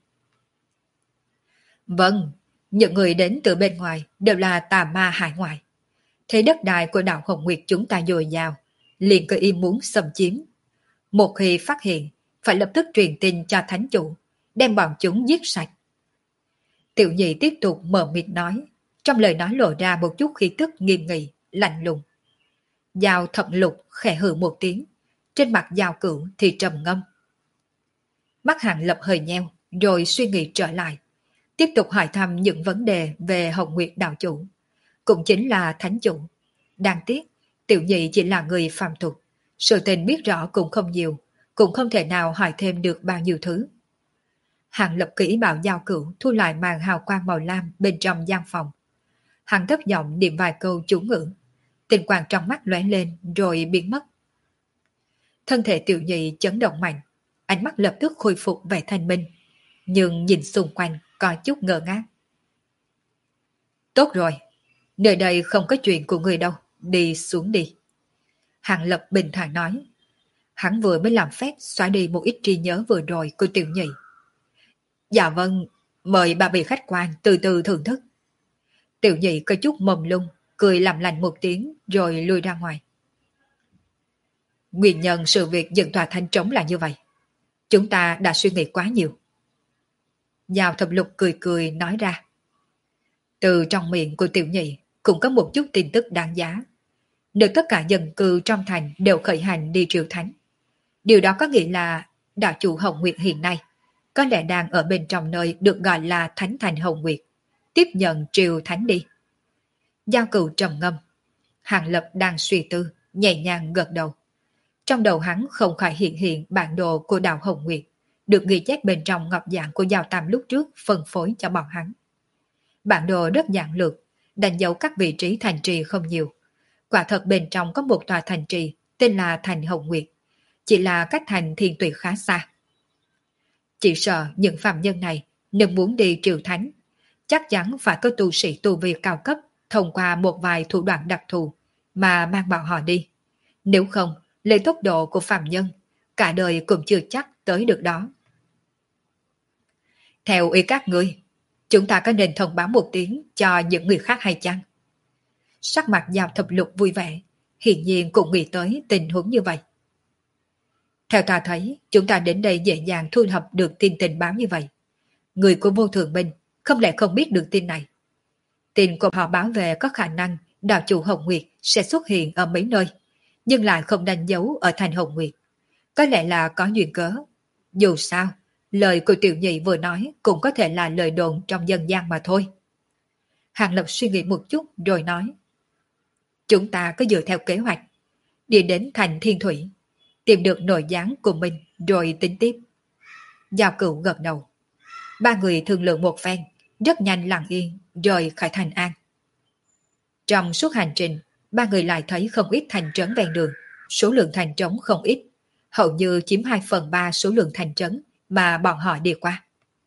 Vâng, những người đến từ bên ngoài đều là tà ma hải ngoại. Thế đất đai của đạo Hồng Nguyệt chúng ta dồi dào, liền có ý muốn xâm chiếm. Một khi phát hiện, phải lập tức truyền tin cho thánh chủ, đem bọn chúng giết sạch. Tiểu nhị tiếp tục mở mịt nói, trong lời nói lộ ra một chút khí tức nghiêm nghị, lạnh lùng. Giao Thập Lục khẽ hừ một tiếng, trên mặt Giao Cửu thì trầm ngâm. Mắt Hàng Lập hơi nheo, rồi suy nghĩ trở lại, tiếp tục hỏi thăm những vấn đề về Hồng Nguyệt đạo chủ, cũng chính là thánh chủ. Đáng tiếc, tiểu nhị chỉ là người phàm tục, sự tình biết rõ cũng không nhiều, cũng không thể nào hỏi thêm được bao nhiêu thứ. Hàng Lập kỹ bảo Giao Cửu thu lại màn hào quang màu lam bên trong gian phòng. Hắn thấp giọng niệm vài câu chú ngữ, tình quang trong mắt lóe lên rồi biến mất. Thân thể tiểu nhị chấn động mạnh, ánh mắt lập tức khôi phục vẻ thanh minh, nhưng nhìn xung quanh có chút ngơ ngác. Tốt rồi, nơi đây không có chuyện của người đâu, đi xuống đi. Hàng Lập bình thản nói. Hắn vừa mới làm phép xóa đi một ít trí nhớ vừa rồi của tiểu nhị. Dạ vâng, mời bà vị khách quan từ từ thưởng thức. Tiểu nhị có chút mồm lung, cười làm lành một tiếng rồi lui ra ngoài. Nguyên nhân sự việc dựng tòa thanh trống là như vậy. Chúng ta đã suy nghĩ quá nhiều. Giao Thập Lục cười cười nói ra. Từ trong miệng của tiểu nhị cũng có một chút tin tức đáng giá. Nếu tất cả dân cư trong thành đều khởi hành đi triều thánh, điều đó có nghĩa là đạo chủ Hồng Nguyệt hiện nay có lẽ đang ở bên trong nơi được gọi là Thánh Thành Hồng Nguyệt, tiếp nhận triều thánh đi. Giao Cửu trầm ngâm. Hàng Lập đang suy tư, nhẹ nhàng gật đầu. Trong đầu hắn không khỏi hiện bản đồ của đạo Hồng Nguyệt, được ghi chép bên trong ngọc giản của Giao Tam lúc trước phân phối cho bọn hắn. Bản đồ rất giản lược, đánh dấu các vị trí thành trì không nhiều. Quả thật bên trong có một tòa thành trì tên là Thành Hồng Nguyệt, chỉ là cách thành Thiên Tùy khá xa. Chỉ sợ những phàm nhân này nếu muốn đi triều thánh, chắc chắn phải có tu sĩ tu vi cao cấp thông qua một vài thủ đoạn đặc thù mà mang bọn họ đi. Nếu không, lấy tốc độ của phàm nhân, cả đời cũng chưa chắc tới được đó. Theo ý các ngươi, chúng ta có nên thông báo một tiếng cho những người khác hay chăng? Sắc mặt Giao Thập Lục vui vẻ, hiển nhiên cũng nghĩ tới tình huống như vậy. Theo ta thấy, chúng ta đến đây dễ dàng thu thập được tin tình báo như vậy. Người của Vô Thường Minh không lẽ không biết được tin này. Tin của họ báo về có khả năng đạo chủ Hồng Nguyệt sẽ xuất hiện ở mấy nơi, nhưng lại không đánh dấu ở thành Hồng Nguyệt. Có lẽ là có duyên cớ. Dù sao, lời của tiểu nhị vừa nói cũng có thể là lời đồn trong dân gian mà thôi. Hàng Lập suy nghĩ một chút rồi nói. Chúng ta cứ dựa theo kế hoạch, đi đến thành Thiên Thủy, tìm được nội gián của mình rồi tính tiếp. Giao Cửu gật đầu. Ba người thương lượng một phen, rất nhanh lặng yên rồi khỏi thành An. Trong suốt hành trình, ba người lại thấy không ít thành trấn ven đường, số lượng thành trống không ít, hầu như chiếm 2/3 số lượng thành trấn mà bọn họ đi qua.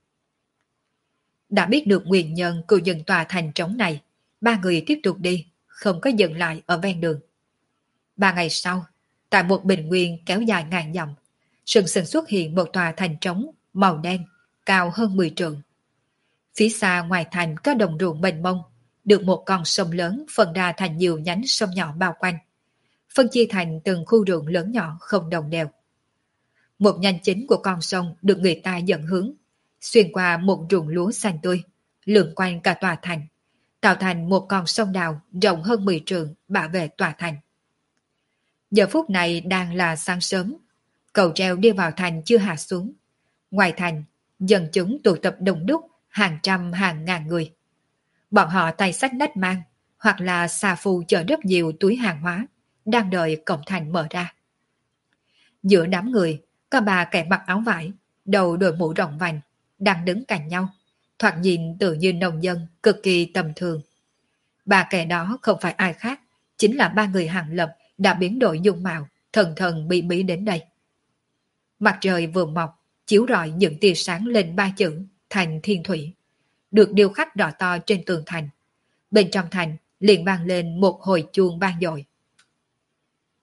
Đã biết được nguyên nhân của những tòa thành trống này, ba người tiếp tục đi, không có dừng lại ở ven đường. 3 ngày sau, tại một bình nguyên kéo dài ngàn dặm, sừng sừng xuất hiện một tòa thành trống màu đen, cao hơn 10 trượng. Phía xa ngoài thành có đồng ruộng mênh mông, được một con sông lớn phân ra thành nhiều nhánh sông nhỏ bao quanh, phân chia thành từng khu ruộng lớn nhỏ không đồng đều. Một nhánh chính của con sông được người ta dẫn hướng, xuyên qua một ruộng lúa xanh tươi, lượn quanh cả tòa thành, tạo thành một con sông đào rộng hơn 10 trượng bảo vệ tòa thành. Giờ phút này đang là sáng sớm, cầu treo đi vào thành chưa hạ xuống. Ngoài thành, dân chúng tụ tập đông đúc, hàng trăm hàng ngàn người. Bọn họ tay xách nách mang, hoặc là xà phù chở rất nhiều túi hàng hóa, đang đợi cổng thành mở ra. Giữa đám người, có ba kẻ mặc áo vải, đầu đội mũ rộng vành, đang đứng cạnh nhau, thoạt nhìn tự như nông dân, cực kỳ tầm thường. Ba kẻ đó không phải ai khác, chính là ba người Hàng Lập đã biến đổi dung mạo, thần thần bí bí đến đây. Mặt trời vừa mọc, chiếu rọi những tia sáng lên ba chữ Thành Thiên Thủy, được điêu khắc đỏ to trên tường thành. Bên trong thành liền vang lên một hồi chuông vang dội.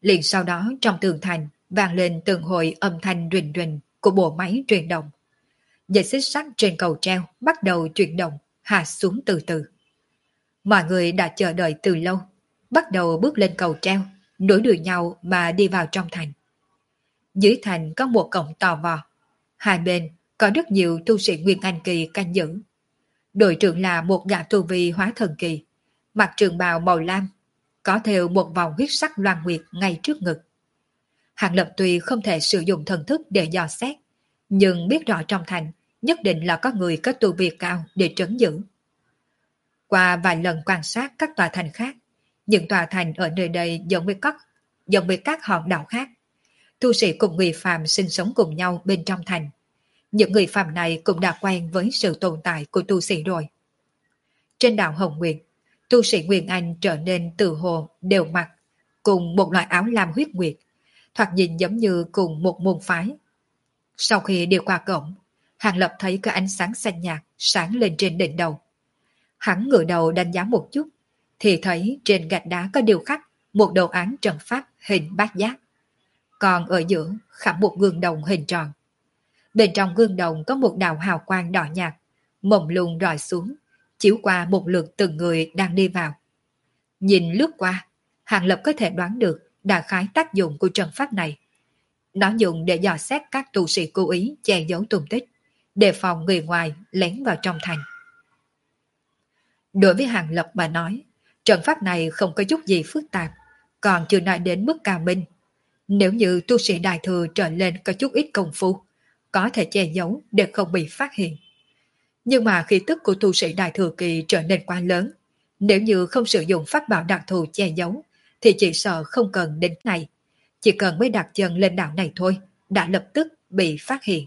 Liền sau đó trong tường thành vang lên từng hồi âm thanh rình rình của bộ máy truyền động. Dây xích sắt trên cầu treo bắt đầu chuyển động, hạ xuống từ từ. Mọi người đã chờ đợi từ lâu, bắt đầu bước lên cầu treo, nối đuôi nhau mà đi vào trong thành. Dưới thành có một cổng to vò, hai bên có rất nhiều tu sĩ Nguyên Anh Kỳ canh giữ. Đội trưởng là một gã tu vi hóa thần kỳ, mặc trường bào màu lam, có theo một vòng huyết sắc loan nguyệt ngay trước ngực. Hàng Lập tuy không thể sử dụng thần thức để dò xét, nhưng biết rõ trong thành nhất định là có người có tu vi cao để trấn giữ. Qua vài lần quan sát các tòa thành khác, những tòa thành ở nơi đây giống với các hòn đảo khác. Tu sĩ cùng người phàm sinh sống cùng nhau bên trong thành. Những người phàm này cũng đã quen với sự tồn tại của tu sĩ rồi. Trên đảo Hồng Nguyệt, tu sĩ Nguyên Anh trở nên tự hồ đều mặc cùng một loại áo lam huyết nguyệt, thoạt nhìn giống như cùng một môn phái. Sau khi đi qua cổng, Hàng Lập thấy có ánh sáng xanh nhạt sáng lên trên đỉnh đầu. Hắn ngửa đầu đánh giá một chút, thì thấy trên gạch đá có điêu khắc một đồ án trận pháp hình bát giác. Còn ở giữa khảm một gương đồng hình tròn. Bên trong gương đồng có một đạo hào quang đỏ nhạt, mông lung rọi xuống, chiếu qua một lượt từng người đang đi vào. Nhìn lướt qua, Hàng Lập có thể đoán được đại khái tác dụng của trận pháp này. Nó dùng để dò xét các tu sĩ cố ý che giấu tung tích, đề phòng người ngoài lén vào trong thành. Đối với Hàng Lập mà nói, trận pháp này không có chút gì phức tạp, còn chưa nói đến mức cao minh. Nếu như tu sĩ đại thừa trở lên có chút ít công phu, có thể che giấu để không bị phát hiện. Nhưng mà khí tức của tu sĩ đại thừa kỳ trở nên quá lớn, nếu như không sử dụng pháp bảo đặc thù che giấu, thì chỉ sợ không cần đến này. Chỉ cần mới đặt chân lên đảo này thôi, đã lập tức bị phát hiện.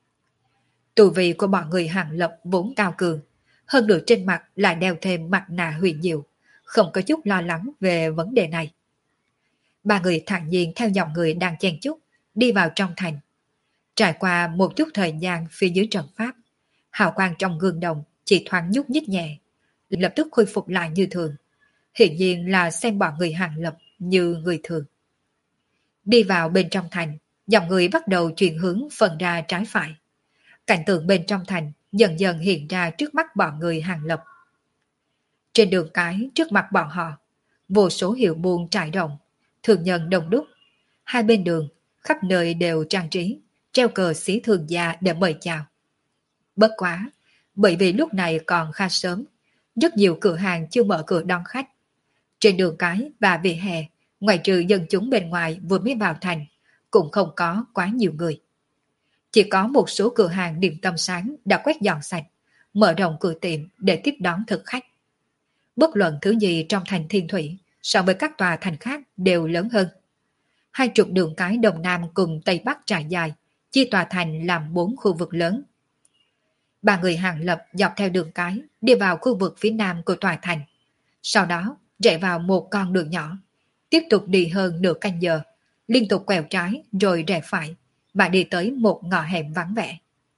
Tu vi của bọn người Hàng Lập vốn cao cường, hơn nữa trên mặt lại đeo thêm mặt nạ huyền diệu, không có chút lo lắng về vấn đề này. Ba người thản nhiên theo dòng người đang chen chúc, đi vào trong thành. Trải qua một chút thời gian phía dưới trận pháp, hào quang trong gương đồng chỉ thoáng nhúc nhích nhẹ, lập tức khôi phục lại như thường. Hiển nhiên là xem bọn người Hàng Lập như người thường. Đi vào bên trong thành, dòng người bắt đầu chuyển hướng phần ra trái phải. Cảnh tượng bên trong thành dần dần hiện ra trước mắt bọn người Hàng Lập. Trên đường cái trước mặt bọn họ, vô số hiệu buôn trải rộng, thường nhân đông đúc. Hai bên đường, khắp nơi đều trang trí, treo cờ xí thương gia để mời chào. Bất quá, bởi vì lúc này còn khá sớm, rất nhiều cửa hàng chưa mở cửa đón khách. Trên đường cái và vỉa hè, ngoài trừ dân chúng bên ngoài vừa mới vào thành, cũng không có quá nhiều người. Chỉ có một số cửa hàng điểm tâm sáng đã quét dọn sạch, mở rộng cửa tiệm để tiếp đón thực khách. Bất luận thứ gì trong thành Thiên Thủy so với các tòa thành khác đều lớn hơn. 20 đường cái Đông Nam cùng Tây Bắc trải dài, chia tòa thành làm 4 khu vực lớn. Ba người Hàng Lập dọc theo đường cái đi vào khu vực phía nam của tòa thành. Sau đó rẽ vào một con đường nhỏ, tiếp tục đi hơn nửa canh giờ, liên tục quẹo trái rồi rẽ phải, và đi tới một ngõ hẻm vắng vẻ.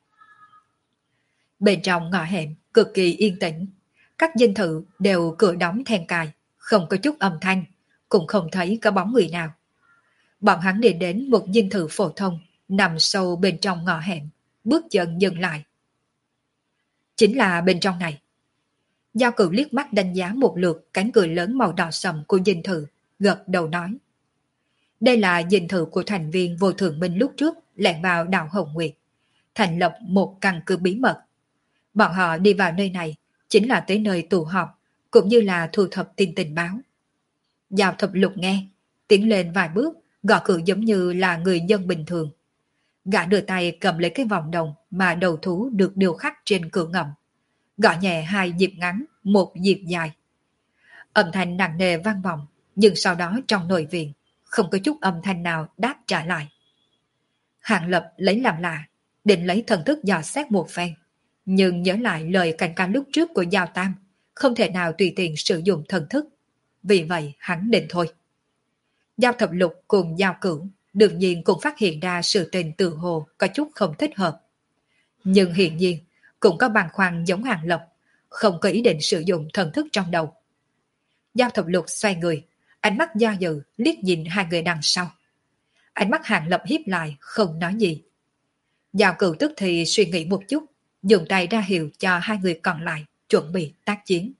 Bên trong ngõ hẻm cực kỳ yên tĩnh, các dinh thự đều cửa đóng then cài, không có chút âm thanh, cũng không thấy có bóng người nào. Bọn hắn đi đến một dinh thự phổ thông nằm sâu bên trong ngõ hẻm, bước chân dừng lại. Chính là bên trong này. Giao Cửu liếc mắt đánh giá một lượt cánh cửa lớn màu đỏ sậm của dinh thự, gật đầu nói. Đây là dinh thự của thành viên Vô Thượng Minh lúc trước lẻn vào đảo Hồng Nguyệt, thành lập một căn cứ bí mật. Bọn họ đi vào nơi này chính là tới nơi tụ họp, cũng như là thu thập tin tình báo. Giao Thập Lục nghe, tiến lên vài bước, gõ cửa giống như là người dân bình thường. Gã đưa tay cầm lấy cái vòng đồng mà đầu thú được điêu khắc trên cửa ngầm. Gõ nhẹ 2 nhịp ngắn, 1 nhịp dài. Âm thanh nặng nề vang vọng, nhưng sau đó trong nội viện, không có chút âm thanh nào đáp trả lại. Hàng Lập lấy làm lạ, định lấy thần thức dò xét một phen, nhưng nhớ lại lời cảnh cáo lúc trước của Giao Tam, không thể nào tùy tiện sử dụng thần thức. Vì vậy hắn định thôi. Giao Thập Lục cùng Giao Cửu đương nhiên cũng phát hiện ra sự tình tự hồ có chút không thích hợp. Nhưng hiển nhiên cũng có băn khoăn giống Hàng Lập, không có ý định sử dụng thần thức trong đầu. Giao Thập Lục xoay người, ánh mắt do dự liếc nhìn hai người đằng sau. Ánh mắt Hàng Lập hiếp lại không nói gì. Giao Cửu tức thì suy nghĩ một chút, dùng tay ra hiệu cho hai người còn lại chuẩn bị tác chiến.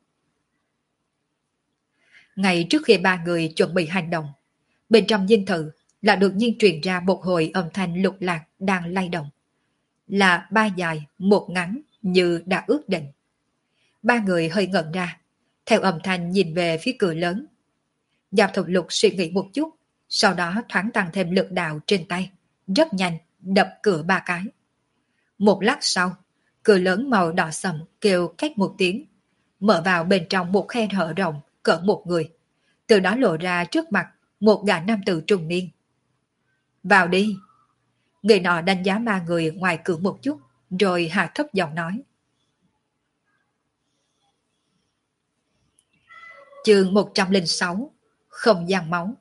Ngay trước khi ba người chuẩn bị hành động, bên trong dinh thự là đột nhiên truyền ra một hồi âm thanh lục lạc đang lay động. Là ba dài, một ngắn như đã ước định. Ba người hơi ngẩn ra, theo âm thanh nhìn về phía cửa lớn. Giao Thục Lục suy nghĩ một chút, sau đó thoáng tăng thêm lực đạo trên tay, rất nhanh đập cửa ba cái. Một lát sau, cửa lớn màu đỏ sậm kêu két một tiếng, mở vào bên trong một khe hở rộng cỡ một người, từ đó lộ ra trước mặt một gã nam tử trung niên. Vào đi. Người nọ đánh giá ba người ngoài cửa một chút, rồi hạ thấp giọng nói. Chương 106, không gian máu.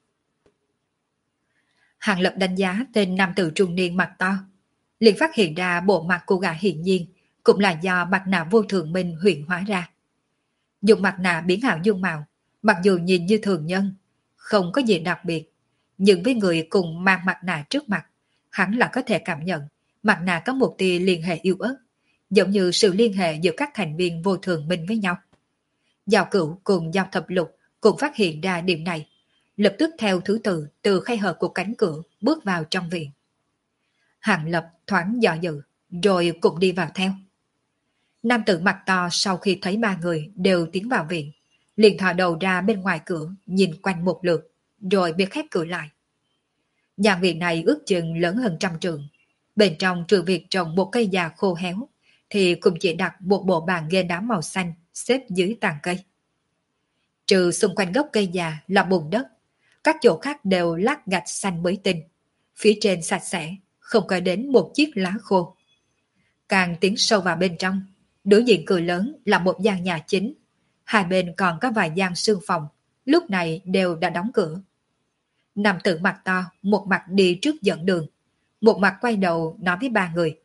Hàng Lập đánh giá tên nam tử trung niên mặt to, liền phát hiện ra bộ mặt của gã hiển nhiên cũng là do mặt nạ vô thường minh huyện hóa ra. Dùng mặt nạ biến ảo dung mạo, mặc dù nhìn như thường nhân, không có gì đặc biệt, nhưng với người cùng mang mặt nạ trước mặt, hắn là có thể cảm nhận mặt nạ có một tia liên hệ yếu ớt, giống như sự liên hệ giữa các thành viên vô thường minh với nhau. Giao Cửu cùng Giao Thập Lục cũng phát hiện ra điểm này, lập tức theo thứ tự từ khe hở của cánh cửa bước vào trong viện. Hàng Lập thoáng dò dự, rồi cũng đi vào theo. Nam tử mặt to sau khi thấy ba người đều tiến vào viện, liền thò đầu ra bên ngoài cửa nhìn quanh một lượt, rồi biết khép cửa lại. Nhà viện này ước chừng lớn hơn 100 trượng. Bên trong trừ việc trồng một cây già khô héo, thì cũng chỉ đặt một bộ bàn ghế đá màu xanh xếp dưới tàn cây. Trừ xung quanh gốc cây già là bùn đất, các chỗ khác đều lát gạch xanh mới tinh. Phía trên sạch sẽ, không có đến một chiếc lá khô. Càng tiến sâu vào bên trong, đối diện cửa lớn là một gian nhà chính. Hai bên còn có vài gian sương phòng, lúc này đều đã đóng cửa. Nam tử mặt to, một mặt đi trước dẫn đường, một mặt quay đầu nói với ba người.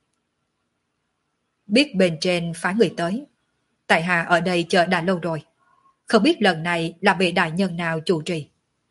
Biết bên trên phái người tới, tại hạ ở đây chờ đã lâu rồi, không biết lần này là vị đại nhân nào chủ trì.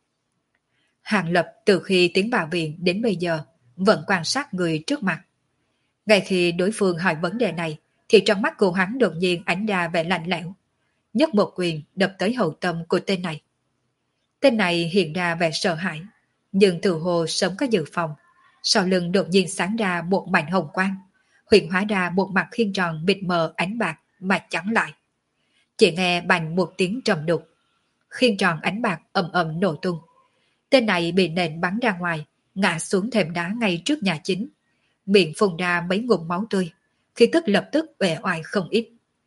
Hàng Lập từ khi tiến vào viện đến bây giờ vẫn quan sát người trước mặt. Ngay khi đối phương hỏi vấn đề này thì trong mắt của hắn đột nhiên ánh ra vẻ lạnh lẽo, nhấc một quyền đập tới hậu tâm của tên này. Tên này hiện ra vẻ sợ hãi, nhưng từ hồ sớm có dự phòng. Sau lưng đột nhiên sáng ra một mảnh hồng quang, hiện hóa ra một mặt khiên tròn mịt mờ ánh bạc mà chắn lại. Chỉ nghe bành một tiếng trầm đục, khiên tròn ánh bạc ầm ầm nổ tung. Tên này bị nện bắn ra ngoài, ngã xuống thềm đá ngay trước nhà chính, miệng phun ra mấy ngụm máu tươi, khi tức lập tức uể oải không ít.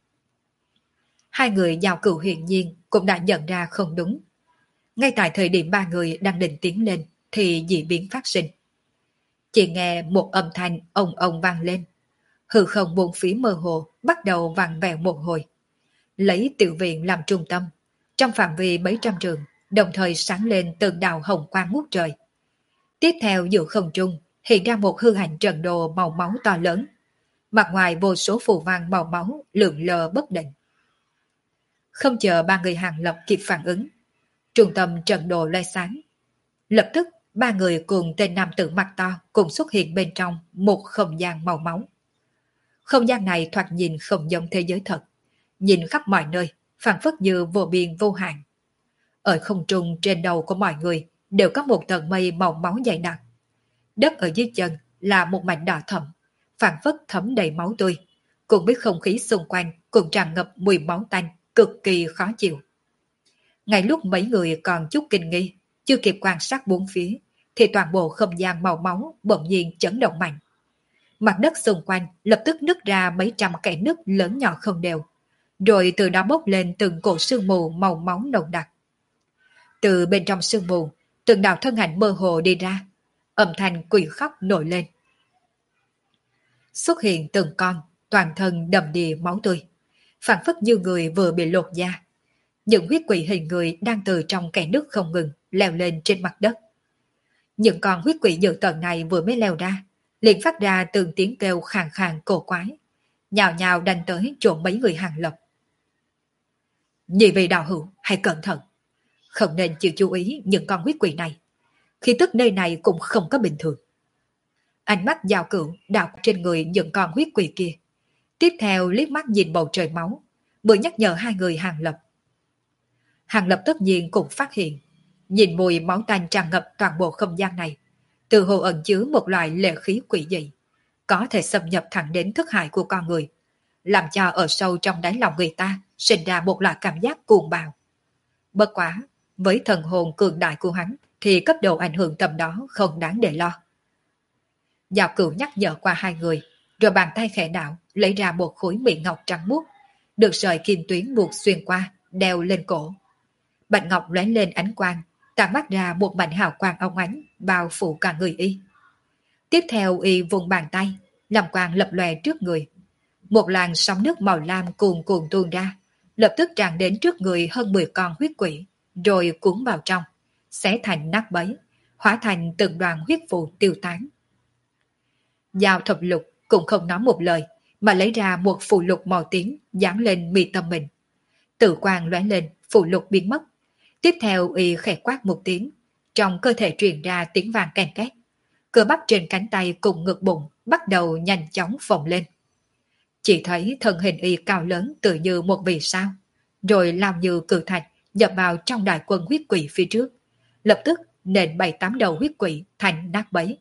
Hai người Giao Cửu hiển nhiên cũng đã nhận ra không đúng. Ngay tại thời điểm ba người đang định tiến lên thì dị biến phát sinh. Chỉ nghe một âm thanh ồng ồng vang lên, hư không bốn phía mơ hồ bắt đầu vặn vẹo một hồi. Lấy tiểu viện làm trung tâm, trong phạm vi mấy trăm trường đồng thời sáng lên từng đạo hồng quang ngút trời. Tiếp theo giữa không trung hiện ra một hư hành trận đồ màu máu to lớn, mặt ngoài vô số phù văn màu máu lượn lờ bất định. Không chờ ba người Hàng Lập kịp phản ứng, trung tâm trận đồ lóe sáng. Lập tức ba người cùng tên nam tử mặt to cùng xuất hiện bên trong một không gian màu máu. Không gian này thoạt nhìn không giống thế giới thật, nhìn khắp mọi nơi phảng phất như vô biên vô hạn. Ở không trung trên đầu của mọi người đều có một tầng mây màu máu dày đặc. Đất ở dưới chân là một mảnh đỏ thẫm, phảng phất thấm đầy máu tươi, cùng với không khí xung quanh cũng tràn ngập mùi máu tanh, cực kỳ khó chịu. Ngay lúc mấy người còn chút kinh nghi, chưa kịp quan sát bốn phía, thì toàn bộ không gian màu máu bỗng nhiên chấn động mạnh. Mặt đất xung quanh lập tức nứt ra mấy trăm kẽ nứt lớn nhỏ không đều, rồi từ đó bốc lên từng cổ sương mù màu máu nồng đặc. Từ bên trong sương mù, từng đạo thân ảnh mơ hồ đi ra, âm thanh quỷ khóc nổi lên. Xuất hiện từng con, toàn thân đầm đìa máu tươi, phảng phất như người vừa bị lột da. Những huyết quỷ hình người đang từ trong kẽ nước không ngừng leo lên trên mặt đất. Những con huyết quỷ dữ tợn này vừa mới leo ra, liền phát ra từng tiếng kêu khàn khàn cổ quái, nhào nhào đánh tới trộm mấy người Hàng Lập. Nhị vị đạo hữu, hãy cẩn thận. không nên chịu chú ý những con huyết quỷ này. Khí tức nơi này cũng không có bình thường. Ánh mắt Giao Cửu đảo trên người những con huyết quỷ kia. Tiếp theo liếc mắt nhìn bầu trời máu, vừa nhắc nhở hai người Hàng Lập. Hàng Lập tất nhiên cũng phát hiện, nhìn mùi máu tanh tràn ngập toàn bộ không gian này, từ hồ ẩn chứa một loại lệ khí quỷ dị, có thể xâm nhập thẳng đến thức hải của con người, làm cho ở sâu trong đáy lòng người ta sinh ra một loại cảm giác cuồng bạo. Bất quá, với thần hồn cường đại của hắn thì cấp độ ảnh hưởng tầm đó không đáng để lo. Giao Cửu nhắc nhở qua hai người, rồi bàn tay khẽ đảo lấy ra một khối mỹ ngọc trắng muốt, được sợi kim tuyến buộc xuyên qua, đeo lên cổ. Bạch ngọc lóe lên ánh quang, tản mắt ra một mảnh hào quang óng ánh bao phủ cả người y. Tiếp theo y vùng bàn tay, làm quang lập lòe trước người. Một làn sóng nước màu lam cuồn cuộn tuôn ra, lập tức tràn đến trước người hơn 10 con huyết quỷ, rồi cuốn vào trong, xé thành nát bấy, hóa thành từng đoàn huyết vụ tiêu tán. Giao Thập Lục cũng không nói một lời, mà lấy ra một phù lục màu tím dán lên mi tâm mình. Tự quang lóe lên, phù lục biến mất. Tiếp theo y khẽ quát một tiếng, trong cơ thể truyền ra tiếng vàng ken két. Cơ bắp trên cánh tay cùng ngực bụng bắt đầu nhanh chóng phồng lên. Chỉ thấy thân hình y cao lớn tự như một vì sao, rồi lao như cự thạch nhập vào trong đại quân huyết quỷ phía trước, lập tức nện 7-8 đầu huyết quỷ thành nát bấy.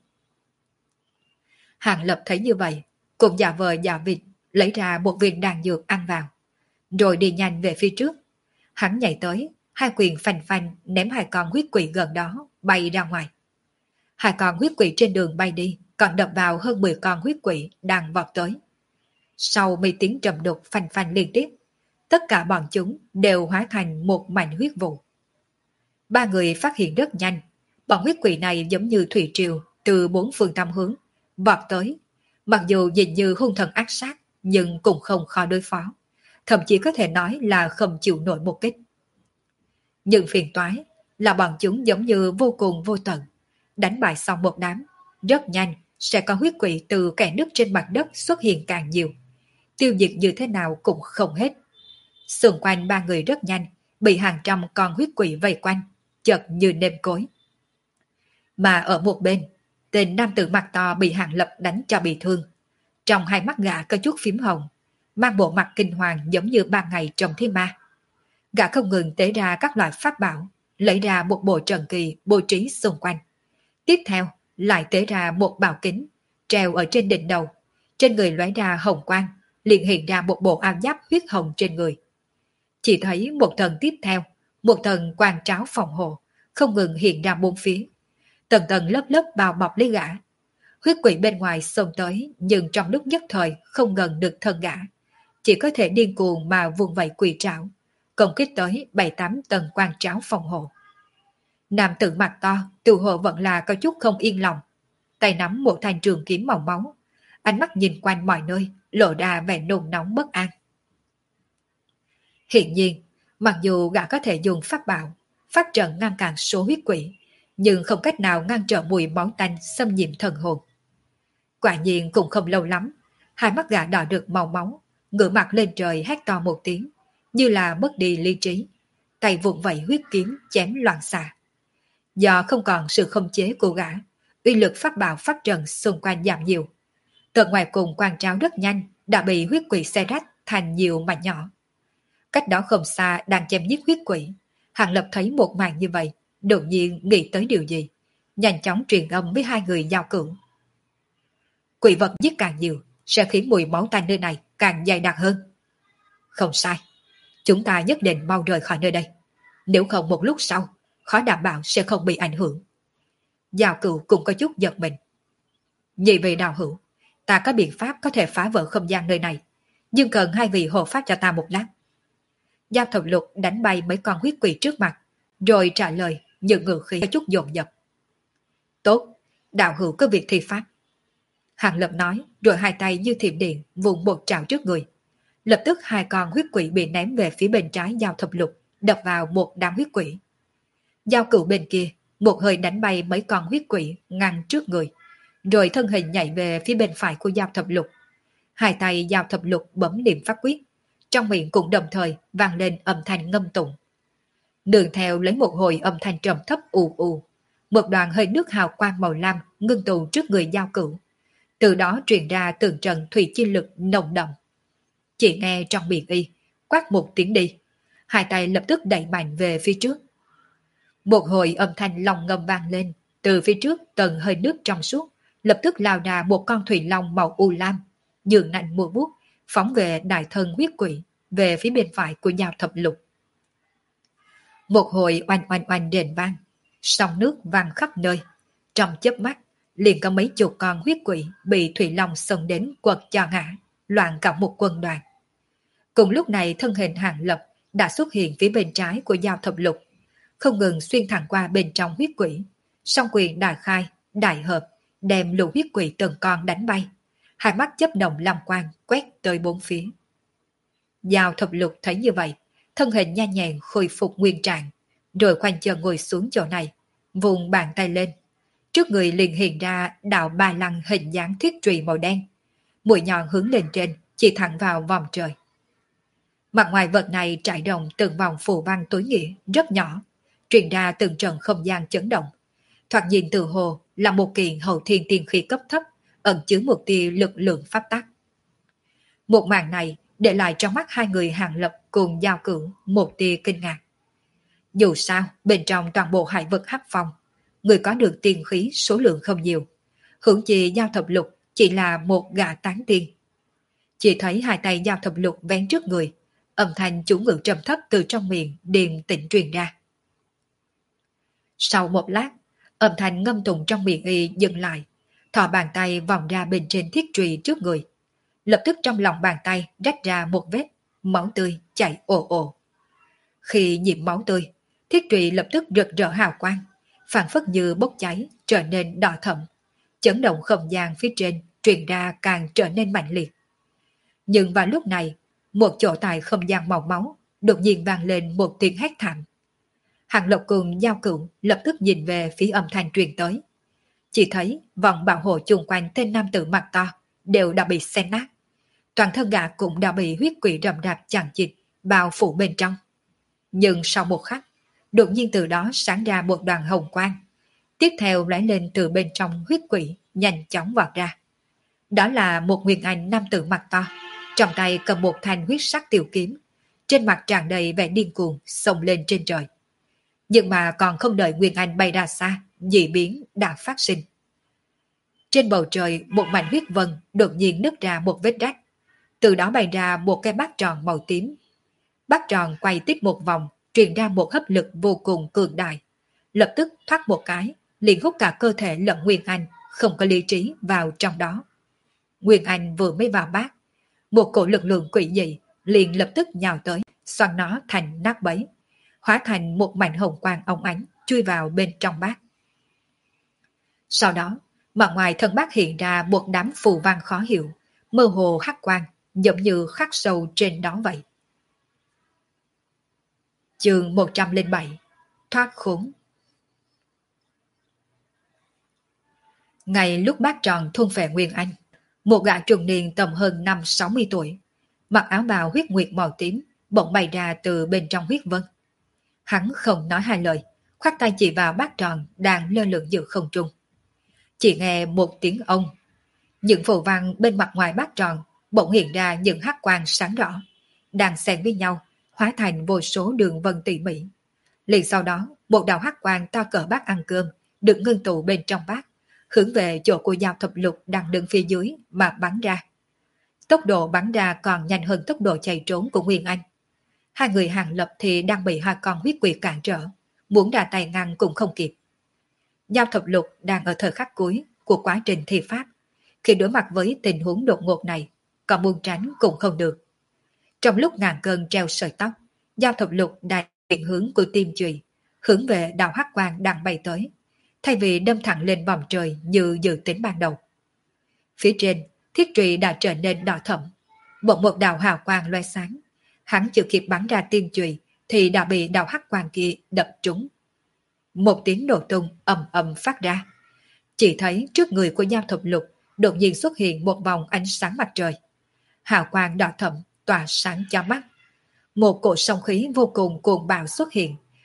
Hàng Lập thấy như vậy, cũng giả vờ giả vịt lấy ra một viên đan dược ăn vào, rồi đi nhanh về phía trước. Hắn nhảy tới, hai quyền phanh phanh ném hai con huyết quỷ gần đó bay ra ngoài. Hai con huyết quỷ trên đường bay đi còn đập vào hơn 10 con huyết quỷ đang vọt tới. Sau mấy tiếng trầm đục phanh phanh liên tiếp, tất cả bọn chúng đều hóa thành một mảnh huyết vụ. Ba người phát hiện rất nhanh, bọn huyết quỷ này giống như thủy triều từ 4 phương tám hướng vọt tới. Mặc dù nhìn như hung thần ác sát, nhưng cũng không khó đối phó, thậm chí có thể nói là không chịu nổi một kích. Nhưng phiền toái là bọn chúng giống như vô cùng vô tận, đánh bại xong một đám, rất nhanh sẽ có huyết quỷ từ kẽ nứt trên mặt đất xuất hiện càng nhiều, tiêu diệt như thế nào cũng không hết. Xung quanh ba người rất nhanh bị hàng trăm con huyết quỷ vây quanh, chật như nêm cối. Mà ở một bên, tên nam tử mặt to bị Hàng Lập đánh cho bị thương, trong hai mắt gã có chút phím hồng, mang bộ mặt kinh hoàng giống như ban ngày trong thiên ma. Gã không ngừng tế ra các loại pháp bảo, lấy ra một bộ trận kỳ bố trí xung quanh. Tiếp theo lại tế ra một bảo kính treo ở trên đỉnh đầu, trên người lóe ra hồng quang, liền hiện ra một bộ áo giáp huyết hồng trên người. Chỉ thấy một thần tiếp theo, một thần quang tráo phòng hộ, không ngừng hiện ra bốn phía, tầng tầng lớp lớp bao bọc lấy gã. Huyết quỷ bên ngoài xông tới, nhưng trong lúc nhất thời không gần được thân gã, chỉ có thể điên cuồng mà vùng vẫy quỷ trảo, công kích tới 7-8 tầng quang tráo phòng hộ. Nam tử mặt to, tự hồ vẫn là có chút không yên lòng, tay nắm một thanh trường kiếm màu máu, ánh mắt nhìn quanh mọi nơi, lộ ra vẻ nôn nóng bất an. Hiện nhiên, mặc dù gã có thể dùng pháp bảo, phát trận ngăn cản số huyết quỷ, nhưng không cách nào ngăn trở mùi máu tanh xâm nhiễm thần hồn. Quả nhiên cũng không lâu lắm, hai mắt gã đỏ được màu máu, ngửa mặt lên trời hét to một tiếng, như là mất đi lý trí, tay vụn vẩy huyết kiếm chém loạn xạ. Do không còn sự khống chế của gã, uy lực pháp bảo phát trận xung quanh giảm nhiều. Tận ngoài cùng quang tráo rất nhanh đã bị huyết quỷ xé rách thành nhiều mảnh nhỏ. Cách đó không xa đang chém giết huyết quỷ, Hàng Lập thấy một màn như vậy, đột nhiên nghĩ tới điều gì, nhanh chóng truyền âm với hai người Giao Cửu. Quỷ vật giết càng nhiều, sẽ khiến mùi máu tanh nơi này càng dày đặc hơn. Không sai, chúng ta nhất định mau rời khỏi nơi đây, nếu không một lúc sau, khó đảm bảo sẽ không bị ảnh hưởng. Giao Cửu cũng có chút giật mình. Nhị vị đạo hữu, ta có biện pháp có thể phá vỡ không gian nơi này, nhưng cần hai vị hộ pháp cho ta một lát. Giao Thập Lục đánh bay mấy con huyết quỷ trước mặt, rồi trả lời những ngữ khí có chút dồn dập. Tốt, đạo hữu có việc thi pháp. Hàng Lập nói, rồi hai tay như thiểm điện vùng một trảo trước người. Lập tức hai con huyết quỷ bị ném về phía bên trái Giao Thập Lục, đập vào một đám huyết quỷ. Giao Cửu bên kia, một hơi đánh bay mấy con huyết quỷ ngăn trước người, rồi thân hình nhảy về phía bên phải của Giao Thập Lục. Hai tay Giao Thập Lục bấm niệm pháp quyết, trong miệng cũng đồng thời vang lên âm thanh ngâm tụng. Nương theo lấy một hồi âm thanh trầm thấp ù ù, một đoàn hơi nước hào quang màu lam ngưng tụ trước người Giao Cửu. Từ đó truyền ra từng trận thủy chi lực nồng đậm. Chỉ nghe trong miệng y quát một tiếng đi, hai tay lập tức đẩy mạnh về phía trước. Một hồi âm thanh long ngâm vang lên, từ phía trước tầng hơi nước trong suốt, lập tức lao ra một con thủy long màu u lam, dường nạnh mùa bút, phóng về đại thân huyết quỷ, về phía bên phải của Giao Thập Lục. Một hồi oanh oanh oanh đền vang, sóng nước vang khắp nơi. Trong chớp mắt, liền có mấy chục con huyết quỷ bị thủy long xông đến quật cho ngã, loạn cả một quân đoàn. Cùng lúc này thân hình Hàng Lập đã xuất hiện phía bên trái của Giao Thập Lục, không ngừng xuyên thẳng qua bên trong huyết quỷ, song quyền đại khai, đại hợp, đem lũ huyết quỷ từng con đánh bay. Hai mắt chớp động lam quang quét tới bốn phía. Giao Thập Lục thấy như vậy, thân hình nhanh nhẹn khôi phục nguyên trạng, rồi khoanh chân ngồi xuống chỗ này, vùng bàn tay lên. Trước người liền hiện ra đạo ba lăng hình dáng thiết trùy màu đen, mũi nhọn hướng lên trên, chỉ thẳng vào vòng trời. Mặt ngoài vật này trải rộng từng vòng phù văn tối nghĩa rất nhỏ, truyền ra từng trận không gian chấn động. Thoạt nhìn từ hồ là một kiện hậu thiên tiên khí cấp thấp, ẩn chứa một tia lực lượng pháp tắc. Một màn này để lại trong mắt hai người Hàng Lập cùng Giao Cửu một tia kinh ngạc. Dù sao, bên trong toàn bộ hải vực hắc phong, người có được tiên khí số lượng không nhiều. Hưởng chi Giao Thập Lục chỉ là một gã tán tiên. Chỉ thấy hai tay Giao Thập Lục vén trước người, âm thanh chủ ngữ trầm thấp từ trong miệng điềm tĩnh truyền ra. Sau một lát, âm thanh ngâm tụng trong miệng y dừng lại, thò bàn tay vòng ra bên trên thiết trùy trước người. Lập tức trong lòng bàn tay rách ra một vết, máu tươi chảy ồ ồ. Khi nhiễm máu tươi, thiết trùy lập tức rực rỡ hào quang, phản phất như bốc cháy, trở nên đỏ thẫm. Chấn động không gian phía trên truyền ra càng trở nên mạnh liệt. Nhưng vào lúc này, một chỗ tại không gian màu máu đột nhiên vang lên một tiếng hét thảm. Hàng Lộc cùng Giao Cửu lập tức nhìn về phía âm thanh truyền tới. Chỉ thấy vòng bảo hộ chung quanh tên nam tử mặt to đều đã bị xé nát. Toàn thân gã cũng đã bị huyết quỷ rậm rạp chằng chịt bao phủ bên trong. Nhưng sau một khắc, đột nhiên từ đó sáng ra một đoàn hồng quang. Tiếp theo lóe lên từ bên trong huyết quỷ, nhanh chóng vọt ra. Đó là một Nguyên Anh nam tử mặt to, trong tay cầm một thanh huyết sắc tiểu kiếm, trên mặt tràn đầy vẻ điên cuồng xông lên trên trời. Nhưng mà còn không đợi Nguyên Anh bay ra xa, dị biến đã phát sinh. Trên bầu trời một mảnh huyết vân đột nhiên nứt ra một vết rách, từ đó bay ra một cái bát tròn màu tím. Bát tròn quay tiếp một vòng, truyền ra một hấp lực vô cùng cường đại, lập tức thoát một cái, liền hút cả cơ thể lẫn Nguyên Anh, không có lý trí vào trong đó. Nguyên Anh vừa mới vào bát, một cổ lực lượng quỷ dị liền lập tức nhào tới, xoắn nó thành nát bấy, hóa thành một mảnh hồng quang óng ánh chui vào bên trong bát. Sau đó, mặt ngoài thân bát hiện ra một đám phù văn khó hiểu, mơ hồ hắc quang, giống như khắc sâu trên đó vậy. Chương 107: Thoát khốn. Ngay lúc bát tròn thôn phệ Nguyên Anh, một gã trung niên tầm hơn 50-60 tuổi, mặc áo bào huyết nguyệt màu tím, bỗng bay ra từ bên trong huyết vân. Hắn không nói hai lời, khoát tay chỉ vào bát tròn đang lơ lửng giữa không trung. Chỉ nghe một tiếng ông, những phù văn bên mặt ngoài bát tròn bỗng hiện ra những hắc quang sáng rõ, đang xen với nhau, hóa thành vô số đường vân tỉ mỉ. Liền sau đó, một đạo hắc quang to cỡ bát ăn cơm được ngưng tụ bên trong bát, hướng về chỗ của Giao Thập Lục đang đứng phía dưới mà bắn ra. Tốc độ bắn ra còn nhanh hơn tốc độ chạy trốn của Nguyên Anh. Hai người Hàng Lập thì đang bị hai con huyết quỷ cản trở, muốn ra tay ngăn cũng không kịp. Giao Thập Lục đang ở thời khắc cuối của quá trình thi pháp, khi đối mặt với tình huống đột ngột này, còn muốn tránh cũng không được. Trong lúc ngàn cơn treo sợi tóc, Giao Thập Lục đã chuyển hướng của tim chùy, hướng về đạo hắc quang đang bay tới, thay vì đâm thẳng lên vòng trời như dự tính ban đầu. Phía trên, thiết trụy đã trở nên đỏ thẫm, bỗng một đạo hào quang loe sáng. Hắn chưa kịp bắn ra tiên chùy thì đã bị đạo hắc quang kia đập trúng. Một tiếng nổ tung ầm ầm phát ra. Chỉ thấy trước người của Giao Thập Lục đột nhiên xuất hiện một vòng ánh sáng mặt trời. Hào quang đỏ thẫm tỏa sáng cho mắt. Một cỗ sóng khí vô cùng cuồng bạo xuất hiện,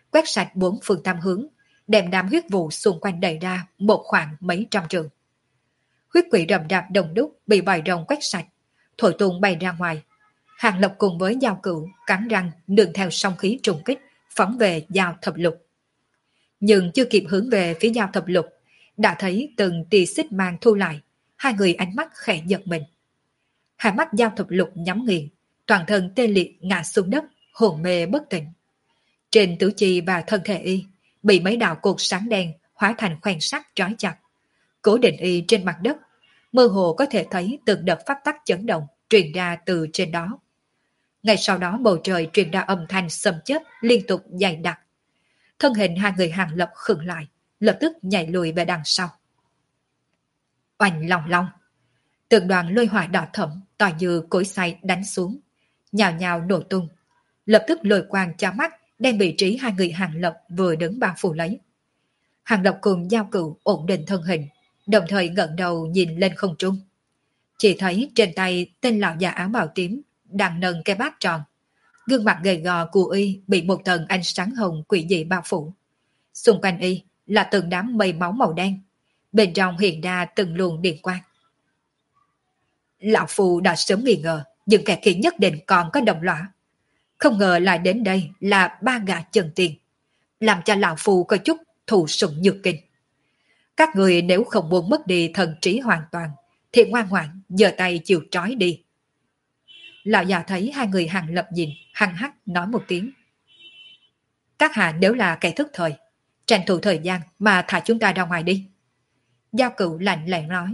quét sạch bốn phương tám hướng, đem đám huyết vụ xung quanh đẩy ra một khoảng mấy trăm trường. Huyết quỷ rầm rạp đồng đúc bị vòi rồng quét sạch, thổi tung bay ra ngoài. Hàng Lập cùng với Giao Cửu cắn răng nương theo song khí trùng kích phóng về Giao Thập Lục. Nhưng chưa kịp hướng về phía Giao Thập Lục, đã thấy từng tia xích mang thu lại, hai người ánh mắt khẽ giật mình. Hai mắt Giao Thập Lục nhắm nghiền, toàn thân tê liệt ngã xuống đất, hồn mê bất tỉnh. Trên tứ chi và thân thể y bị mấy đạo cột sáng đen hóa thành khoen sắt trói chặt, cố định y trên mặt đất, mơ hồ có thể thấy từng đợt pháp tắc chấn động truyền ra từ trên đó. Ngay sau đó bầu trời truyền ra âm thanh sấm chớp liên tục dày đặc. Thân hình hai người Hàng Lập khựng lại, lập tức nhảy lùi về đằng sau. Oanh long long, từng đoàn lôi hỏa đỏ thẫm tỏa như cối xay đánh xuống, nhào nhào nổ tung. Lập tức lôi quang chói mắt đem vị trí hai người Hàng Lập vừa đứng bao phủ lấy. Hàng Lập cùng Giao Cửu ổn định thân hình, đồng thời ngẩng đầu nhìn lên không trung. Chỉ thấy trên tay tên lão già áo bào tím đang nâng cái bát tròn. Gương mặt gầy gò của y bị một tầng ánh sáng hồng quỷ dị bao phủ. Xung quanh y là từng đám mây máu màu đen, bên trong hiện ra từng luồng điện quang. Lão Phu đã sớm nghi ngờ những kẻ kia nhất định còn có đồng lõa. Không ngờ lại đến đây là ba gã chân tiền, làm cho Lão Phu có chút thụ sủng nhược kinh. Các người nếu không muốn mất đi thần trí hoàn toàn, thì ngoan ngoãn giơ tay chịu trói đi. Lão già thấy hai người Hàng Lập nhìn, hăng hắc nói một tiếng. Các hạ nếu là kẻ thức thời, tranh thủ thời gian mà thả chúng ta ra ngoài đi. Giao Cửu lạnh lẽo nói.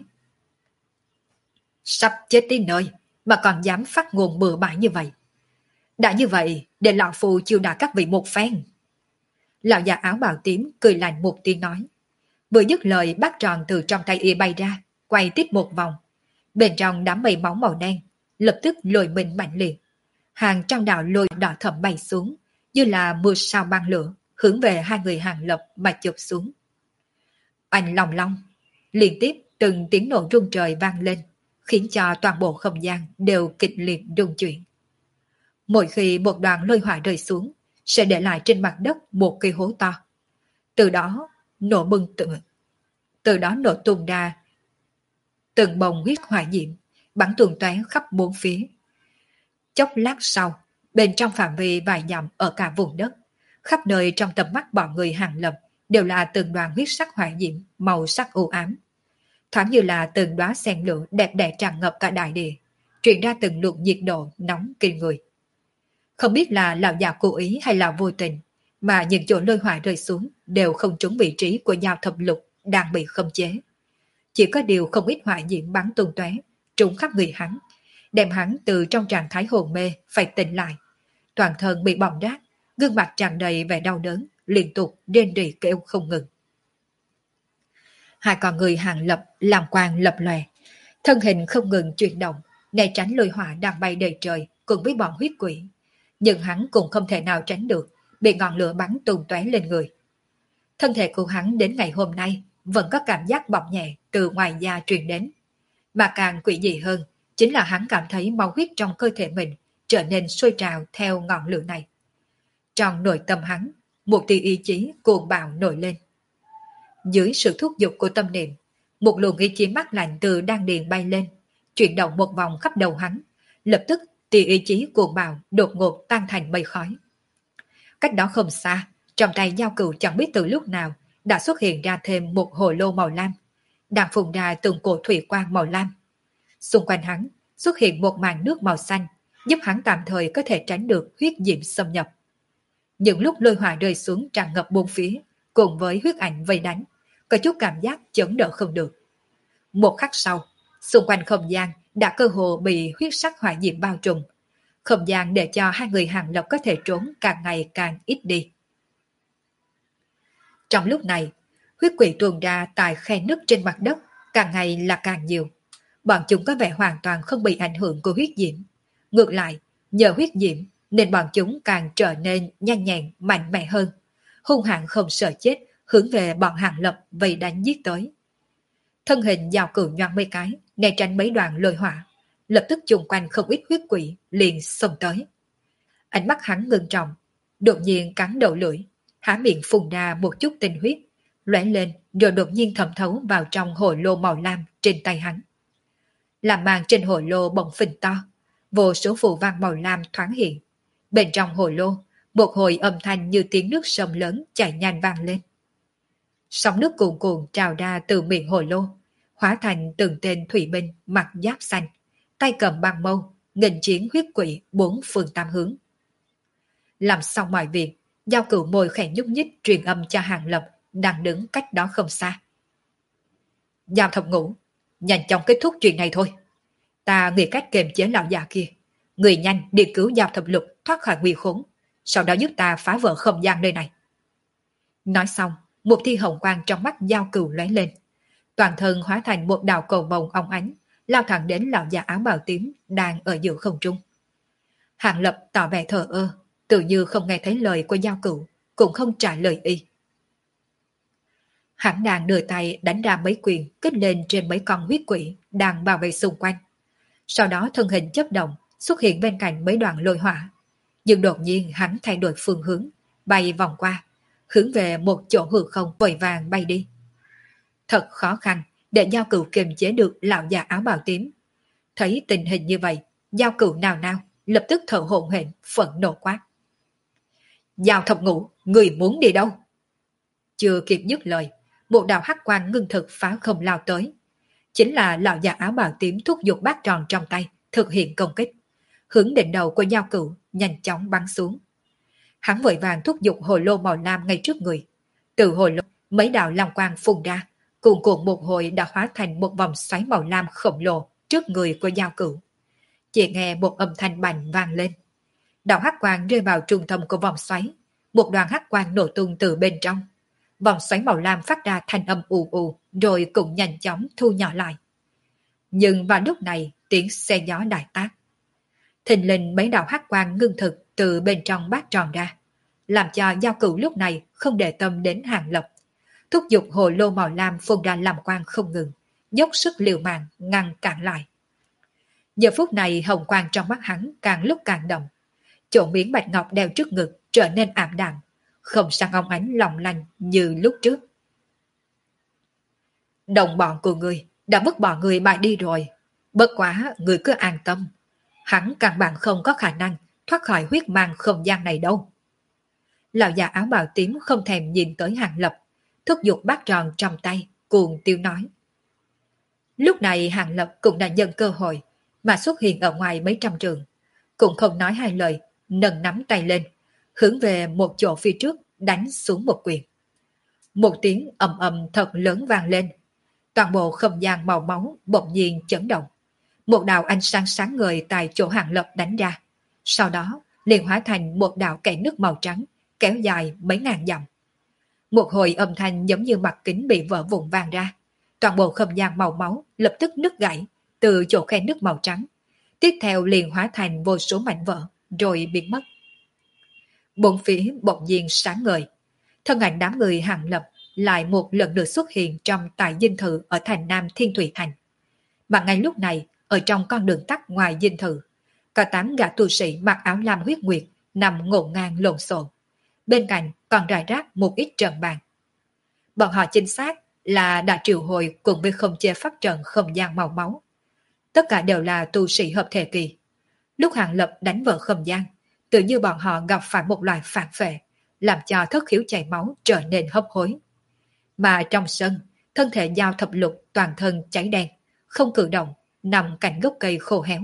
Sắp chết đến nơi mà còn dám phát ngôn bừa bãi như vậy. Đã như vậy, để lão phu chiêu đả các vị một phen. Lão già áo bào tím cười lạnh một tiếng nói. Vừa dứt lời bát tròn từ trong tay y bay ra, quay tiếp một vòng. Bên trong đám mây máu màu đen, lập tức lôi mình mạnh liệt. Hàng trăm đạo lôi đỏ thẫm bay xuống, như là mưa sao băng lửa, hướng về hai người Hàng Lập mà chụp xuống. Anh lòng long, liên tiếp từng tiếng nổ rung trời vang lên, khiến cho toàn bộ không gian đều kịch liệt rung chuyển. Mỗi khi một đoàn lôi hỏa rơi xuống, sẽ để lại trên mặt đất một cây hố to. Từ đó nổ tung ra từng bông huyết hỏa diễm, bắn tuôn tóe khắp bốn phía. Chốc lát sau, bên trong phạm vi vài dặm ở cả vùng đất, khắp nơi trong tầm mắt bọn người Hàng Lập đều là từng đoàn huyết sắc hỏa diễm màu sắc u ám, thoáng như là từng đóa sen lửa đẹp đẽ tràn ngập cả đại địa, truyền ra từng luồng nhiệt độ nóng kinh người. Không biết là lão già cố ý hay là vô tình, mà những chỗ lôi hỏa rơi xuống đều không trúng vị trí của Giao Thập Lục đang bị khống chế. Chỉ có điều không ít hỏa diễm bắn tung tóe trúng khắp người hắn, đem hắn từ trong trạng thái hồn mê phải tỉnh lại. Toàn thân bị bỏng rát, gương mặt tràn đầy vẻ đau đớn, liên tục rên rỉ kêu không ngừng. Hai con người Hàng Lập làm quang lập lòe, thân hình không ngừng chuyển động, né tránh lôi hỏa đang bay đầy trời cùng với bọn huyết quỷ. Nhưng hắn cũng không thể nào tránh được, bị ngọn lửa bắn tung tóe lên người. Thân thể của hắn đến ngày hôm nay vẫn có cảm giác bỏng nhẹ từ ngoài da truyền đến. Mà càng quỷ dị hơn, chính là hắn cảm thấy máu huyết trong cơ thể mình trở nên sôi trào theo ngọn lửa này. Trong nội tâm hắn, một tia ý chí cuồng bạo nổi lên. Dưới sự thúc giục của tâm niệm, một luồng ý chí mát lạnh từ đan điền bay lên, chuyển động một vòng khắp đầu hắn, lập tức tia ý chí cuồng bạo đột ngột tan thành mây khói. Cách đó không xa, trong tay Giao Cửu chẳng biết từ lúc nào đã xuất hiện ra thêm một hồ lô màu lam, đang phun ra từng cổ thủy quang màu lam. Xung quanh hắn xuất hiện một màn nước màu xanh, giúp hắn tạm thời có thể tránh được huyết diễm xâm nhập. Những lúc lôi hỏa rơi xuống tràn ngập bốn phía, cùng với huyết ảnh vây đánh, có chút cảm giác chống đỡ không được. Một khắc sau, xung quanh không gian đã cơ hồ bị huyết sắc hỏa diễm bao trùm. Không gian để cho hai người Hàng Lập có thể trốn càng ngày càng ít đi. Trong lúc này, huyết quỷ tuôn ra tại khe nứt trên mặt đất càng ngày là càng nhiều. Bọn chúng có vẻ hoàn toàn không bị ảnh hưởng của huyết diễm. Ngược lại, nhờ huyết diễm nên bọn chúng càng trở nên nhanh nhẹn, mạnh mẽ hơn. Hung hãn không sợ chết, hướng về bọn Hàng Lập vây đánh giết tới. Thân hình Giao Cửu nhoáng mấy cái, né tránh mấy đoàn lôi hỏa, lập tức chung quanh không ít huyết quỷ liền xông tới. Ánh mắt hắn ngưng trọng, đột nhiên cắn đầu lưỡi, há miệng phun ra một chút tinh huyết, lóe lên rồi đột nhiên thẩm thấu vào trong hồ lô màu lam trên tay hắn. Làm màn trên hồ lô bỗng phình to, vô số phù văn màu lam thoáng hiện. Bên trong hồ lô, một hồi âm thanh như tiếng nước sông lớn chảy nhanh vang lên. Sóng nước cuồn cuộn trào ra từ miệng hồ lô, hóa thành từng tên thủy binh mặc giáp xanh, tay cầm băng mâu, nghênh chiến huyết quỷ bốn phương tám hướng. Làm xong mọi việc, Giao Cửu môi khẽ nhúc nhích truyền âm cho Hàng Lập đang đứng cách đó không xa. Giao Thập Ngũ, nhanh chóng kết thúc chuyện này thôi. Ta nghĩ cách kiềm chế lão già kia. Người nhanh đi cứu Giao Thập Lục thoát khỏi nguy khốn, sau đó giúp ta phá vỡ không gian nơi này. Nói xong, một thi hồng quang trong mắt Giao Cửu lóe lên. Toàn thân hóa thành một đạo cầu vồng óng ánh, lao thẳng đến lão già áo bào tím đang ở giữa không trung. Hàng Lập tỏ vẻ thờ ơ, tự như không nghe thấy lời của Giao Cửu, cũng không trả lời y. Hắn đang đưa tay đánh ra mấy quyền kích lên trên mấy con huyết quỷ đang bảo vệ xung quanh. Sau đó thân hình chớp động xuất hiện bên cạnh mấy đoàn lôi hỏa. Nhưng đột nhiên hắn thay đổi phương hướng, bay vòng qua, hướng về một chỗ hư không vội vàng bay đi. Thật khó khăn để Giao Cửu kiềm chế được lão già áo bào tím. Thấy tình hình như vậy, Giao Cửu nào nào lập tức thở hổn hển, phẫn nộ quát. Giao Thập Ngũ, người muốn đi đâu? Chưa kịp dứt lời, một đạo hắc quang ngưng thực phá không lao tới. Chính là lão già áo bào tím thúc giục bát tròn trong tay, thực hiện công kích. Hướng đỉnh đầu của Giao Cửu nhanh chóng bắn xuống. Hắn vội vàng thúc giục hồ lô màu lam ngay trước người. Từ hồ lô, mấy đạo long quang phun ra, cuồn cuộn một hồi đã hóa thành một vòng xoáy màu lam khổng lồ trước người của Giao Cửu. Chỉ nghe một âm thanh bành vang lên. Đạo hắc quang rơi vào trung tâm của vòng xoáy, một đoàn hắc quang nổ tung từ bên trong. Vòng xoáy màu lam phát ra thanh âm ù ù, rồi cũng nhanh chóng thu nhỏ lại. Nhưng vào lúc này, tiếng xe gió đại tác. Thình lình mấy đạo hắc quang ngưng thực từ bên trong bát tròn ra, làm cho Giao Cửu lúc này không để tâm đến Hàng Lập. Thúc giục hồ lô màu lam phun ra làm quang không ngừng, dốc sức liều mạng ngăn cản lại. Giờ phút này hồng quang trong mắt hắn càng lúc càng đậm. Chỗ miếng bạch ngọc đeo trước ngực trở nên ảm đạm, không sang óng ánh long lanh như lúc trước. Đồng bọn của người đã vứt bỏ người bại đi rồi. Bất quá người cứ an tâm. Hắn căn bản không có khả năng thoát khỏi huyết mang không gian này đâu. Lão già áo bào tím không thèm nhìn tới Hàng Lập, thúc giục bát tròn trong tay, cuồng tiêu nói. Lúc này Hàng Lập cũng đã nhân cơ hội mà xuất hiện ở ngoài mấy trăm trường. Cũng không nói hai lời, nâng nắm tay lên, hướng về một chỗ phía trước đánh xuống một quyền. Một tiếng ầm ầm thật lớn vang lên. Toàn bộ không gian màu máu bỗng nhiên chấn động. Một đạo ánh sáng sáng ngời tại chỗ Hàng Lập đánh ra. Sau đó liền hóa thành một đạo kẽ nước màu trắng kéo dài mấy ngàn dặm. Một hồi âm thanh giống như mặt kính bị vỡ vụn vang ra. Toàn bộ không gian màu máu lập tức nứt gãy từ chỗ khe nước màu trắng. Tiếp theo liền hóa thành vô số mảnh vỡ rồi biến mất. Bốn phía bỗng nhiên sáng ngời. Thân ảnh đám người Hàng Lập lại một lần nữa xuất hiện trong tại dinh thự ở thành Nam Thiên Thủy Thành. Mà ngay lúc này, ở trong con đường tắt ngoài dinh thự, cả 8 gã tu sĩ mặc áo lam huyết nguyệt nằm ngổn ngang lộn xộn. Bên cạnh còn rải rác một ít trận bàn. Bọn họ chính xác là đã triệu hồi cùng với không chế phát trận không gian màu máu. Tất cả đều là tu sĩ hợp thể kỳ. Lúc Hàng Lập đánh vỡ không gian, tự như bọn họ gặp phải một loài phản phệ, làm cho thất khiếu chảy máu trở nên hấp hối. Mà trong sân, thân thể Giao Thập Lục toàn thân cháy đen, không cử động, nằm cạnh gốc cây khô héo.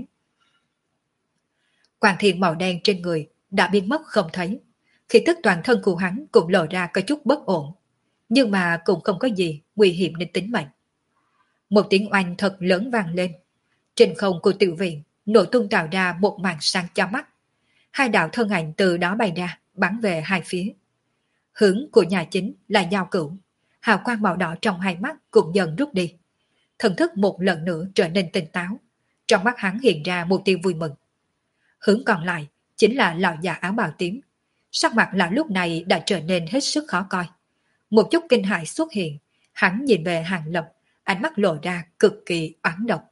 Quang thiên màu đen trên người đã biến mất không thấy, khi tức toàn thân của hắn cũng lộ ra có chút bất ổn, nhưng mà cũng không có gì nguy hiểm đến tính mệnh. Một tiếng oanh thật lớn vang lên. Trên không của tiểu viện nổ tung tạo ra một màn sáng cho mắt. Hai đạo thân ảnh từ đó bay ra, bắn về hai phía. Hướng của nhà chính là Giao Cửu. Hào quang màu đỏ trong hai mắt cũng dần rút đi. Thần thức một lần nữa trở nên tỉnh táo. Trong mắt hắn hiện ra một tia vui mừng. Hướng còn lại chính là lão già áo bào tím. Sắc mặt lão lúc này đã trở nên hết sức khó coi. Một chút kinh hãi xuất hiện. Hắn nhìn về Hàng Lập, ánh mắt lộ ra cực kỳ oán độc.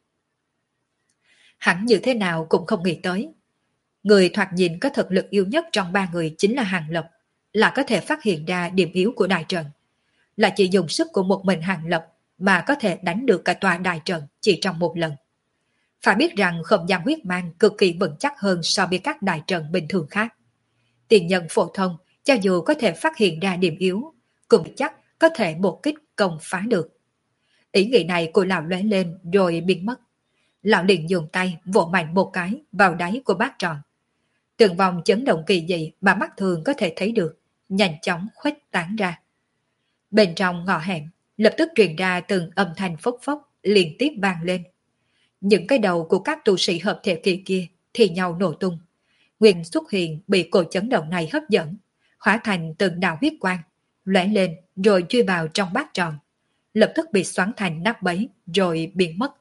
Hắn như thế nào cũng không nghĩ tới. Người thoạt nhìn có thực lực yếu nhất trong ba người chính là Hàng Lập. là có thể phát hiện ra điểm yếu của đại trận, là chỉ dùng sức của một mình Hàng Lập mà có thể đánh được cả tòa đại trận chỉ trong một lần. Phải biết rằng không gian huyết mang cực kỳ vững chắc hơn so với các đại trận bình thường khác. Tiền nhân phổ thông cho dù có thể phát hiện ra điểm yếu, cũng chắc có thể một kích công phá được. Ý nghĩ này của lão lóe lên rồi biến mất. Lão liền dùng tay vỗ mạnh một cái vào đáy của bát tròn. Từng vòng chấn động kỳ dị mà mắt thường có thể thấy được, nhanh chóng khuếch tán ra. Bên trong ngõ hẻm, lập tức truyền ra từng âm thanh phốc phốc liên tiếp vang lên. Những cái đầu của các tu sĩ hợp thể kỳ kia thì nhau nổ tung. Nguyên xuất hiện bị cỗ chấn động này hấp dẫn, hóa thành từng đạo huyết quang, lóe lên rồi chui vào trong bát tròn, lập tức bị xoắn thành nắp bấy rồi biến mất.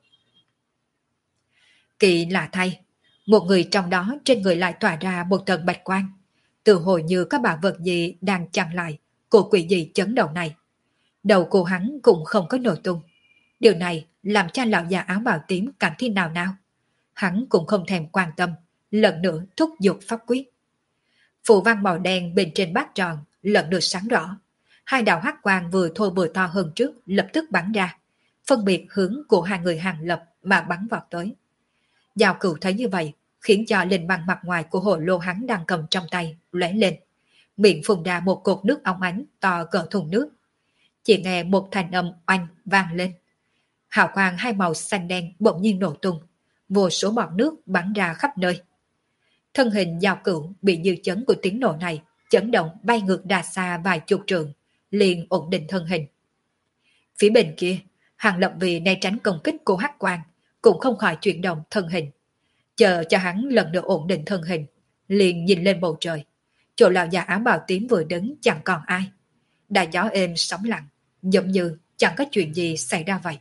Kỳ lạ thay, một người trong đó trên người lại tỏa ra một tầng bạch quang, từ hồi như có bảo vật gì đang chặn lại cổ quỷ dị chấn động này. Đầu cô hắn cũng không có nổ tung. Điều này làm cho lão già áo bào tím cảm thấy nào nào. Hắn cũng không thèm quan tâm, lần nữa thúc giục pháp quyết. Phù văn màu đen bên trên bát tròn lần lượt sáng rõ. Hai đạo hắc quang vừa thô vừa to hơn trước lập tức bắn ra, phân biệt hướng của hai người Hàng Lập mà bắn vọt tới. Giao Cửu thấy như vậy, khiến cho lên bằng mặt ngoài của hồ lô hắn đang cầm trong tay lóe lên, miệng phun ra một cột nước óng ánh to cỡ thùng nước. Chỉ nghe một thanh âm oanh vang lên. Hào quang hai màu xanh đen bỗng nhiên nổ tung, vô số bọt nước bắn ra khắp nơi. Thân hình Giao Cửu bị dư chấn của tiếng nổ này chấn động bay ngược đà xa vài chục trượng, liền ổn định thân hình. Phía bên kia, Hàng Lập vì né tránh công kích của hắc quang, cũng không khỏi chuyển động thân hình. Chờ cho hắn lần nữa ổn định thân hình, liền nhìn lên bầu trời. Chỗ lão già áo bào tím vừa đứng chẳng còn ai. Đại gió êm sóng lặng, giống như chẳng có chuyện gì xảy ra vậy.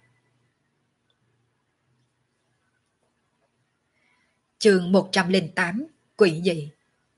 Chương 108, Quỷ dị.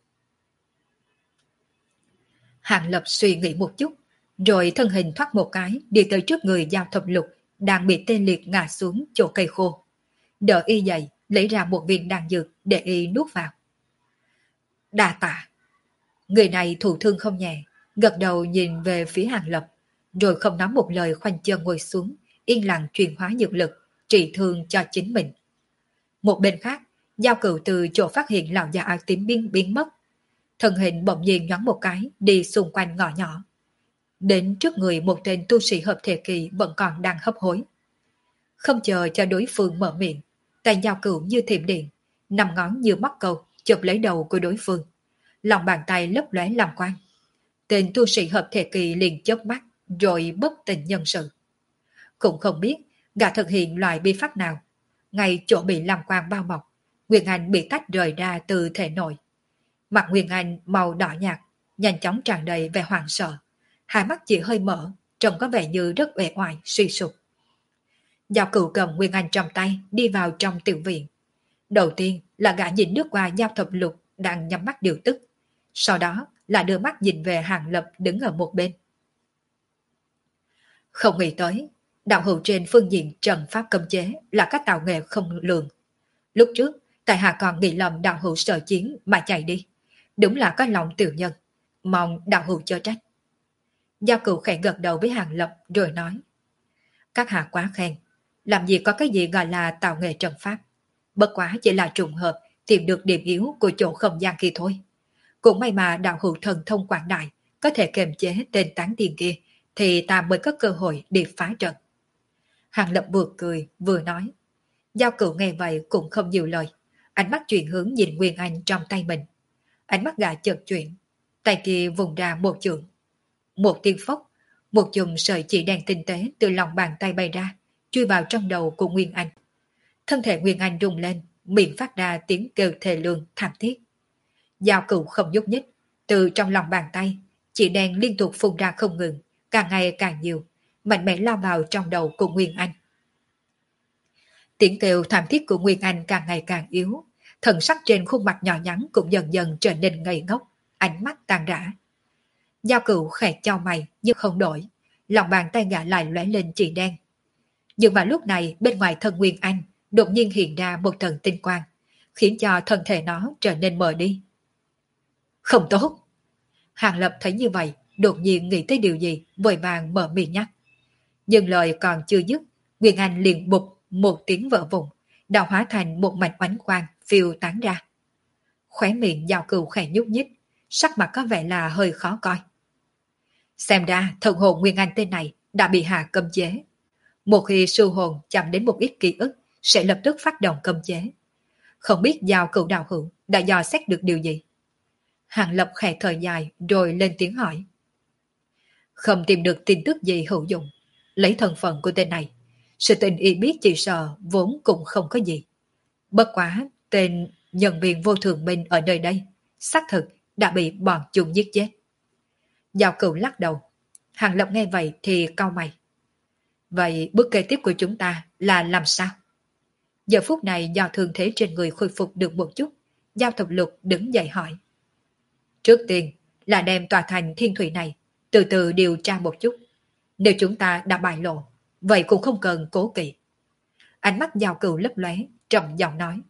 Hàng Lập suy nghĩ một chút, rồi thân hình thoát một cái đi tới trước người Giao Thập Lục đang bị tê liệt ngã xuống chỗ cây khô. Đỡ y dậy, lấy ra một viên đan dược để y nuốt vào. Đa tạ. Người này thụ thương không nhẹ, gật đầu nhìn về phía Hàng Lập, rồi không nói một lời khoanh chân ngồi xuống, yên lặng truyền hóa dược lực, trị thương cho chính mình. Một bên khác, Giao Cửu từ chỗ phát hiện lão già áo tím biến mất. Thân hình bỗng nhiên nhoáng một cái đi xung quanh ngõ nhỏ. Đến trước người một tên tu sĩ hợp thể kỳ vẫn còn đang hấp hối. Không chờ cho đối phương mở miệng, tay Giao Cửu như thiểm điện, nằm ngón như mắc câu chụp lấy đầu của đối phương. Lòng bàn tay lấp lóe làm quang. Tên tu sĩ hợp thể kỳ liền chớp mắt rồi bất tỉnh nhân sự. Cũng không biết gã thực hiện loại bi pháp nào. Ngay chỗ bị làm quang bao bọc, Nguyên Anh bị tách rời ra từ thể nội. Mặt Nguyên Anh màu đỏ nhạt, nhanh chóng tràn đầy vẻ hoảng sợ. Hai mắt chỉ hơi mở, trông có vẻ như rất uể oải, suy sụp. Giao Cửu cầm Nguyên Anh trong tay đi vào trong tiểu viện. Đầu tiên là gã nhìn nước qua Giao Thập Lục đang nhắm mắt điều tức. Sau đó là đưa mắt nhìn về Hàng Lập đứng ở một bên. Không nghĩ tới, đạo hữu trên phương diện trần pháp cấm chế là các tạo nghệ không lường. Lúc trước, tại hạ còn nghĩ lầm đạo hữu sợ chiến mà chạy đi. Đúng là có lòng tiểu nhân. Mong đạo hữu chớ trách. Giao Cửu khẽ gật đầu với Hàng Lập rồi nói. Các hạ quá khen. Làm gì có cái gì gọi là tạo nghệ trần pháp. Bất quá chỉ là trùng hợp tìm được điểm yếu của chỗ không gian kia thôi. Cũng may mà đạo hữu thần thông quảng đại có thể kiềm chế tên tán tiền kia thì ta mới có cơ hội để phá trận. Hàng Lập vừa cười vừa nói. Giao Cửu nghe vậy cũng không nhiều lời. Ánh mắt chuyển hướng nhìn Nguyên Anh trong tay mình. Ánh mắt gã chợt chuyển. Tay kia vùng ra một chưởng. Một tiếng phốc, một chùm sợi chỉ đèn tinh tế từ lòng bàn tay bay ra, chui vào trong đầu của Nguyên Anh. Thân thể Nguyên Anh rung lên, miệng phát ra tiếng kêu thê lương thảm thiết. Giao Cửu không nhúc nhích, từ trong lòng bàn tay, chỉ đèn liên tục phun ra không ngừng, càng ngày càng nhiều, mạnh mẽ lao vào trong đầu của Nguyên Anh. Tiếng kêu thảm thiết của Nguyên Anh càng ngày càng yếu, thần sắc trên khuôn mặt nhỏ nhắn cũng dần dần trở nên ngây ngốc, ánh mắt tan rã. Giao Cửu khẽ chau mày nhưng không đổi, lòng bàn tay gã lại lóe lên chỉ đen. Nhưng mà lúc này bên ngoài thân Nguyên Anh đột nhiên hiện ra một thần tinh quang, khiến cho thân thể nó trở nên mờ đi. Không tốt! Hàng Lập thấy như vậy, đột nhiên nghĩ tới điều gì, vội vàng mở miệng nhắc. Nhưng lời còn chưa dứt, Nguyên Anh liền bụp một tiếng vỡ vụn, đã hóa thành một mảnh oánh quang phiêu tán ra. Khóe miệng Giao Cửu khẽ nhúc nhích, sắc mặt có vẻ là hơi khó coi. Xem ra thần hồn Nguyên Anh tên này đã bị hạ cấm chế. Một khi sư hồn chạm đến một ít ký ức, sẽ lập tức phát động cấm chế. Không biết Giao Cửu đạo hữu đã dò xét được điều gì? Hàng Lập khẽ thở dài rồi lên tiếng hỏi. Không tìm được tin tức gì hữu dụng. Lấy thân phận của tên này, sự tình y biết chỉ sợ vốn cũng không có gì. Bất quá, tên nhân viên vô thường minh ở nơi đây, xác thực đã bị bọn chúng giết chết. Giao Cửu lắc đầu. Hàng Lập nghe vậy thì cau mày. Vậy bước kế tiếp của chúng ta là làm sao? Giờ phút này do thương thế trên người khôi phục được một chút, Giao Thập Lục đứng dậy hỏi. Trước tiên là đem tòa thành Thiên Thủy này từ từ điều tra một chút. Nếu chúng ta đã bại lộ, vậy cũng không cần cố kỵ. Ánh mắt Giao Cửu lấp lóe, trầm giọng nói.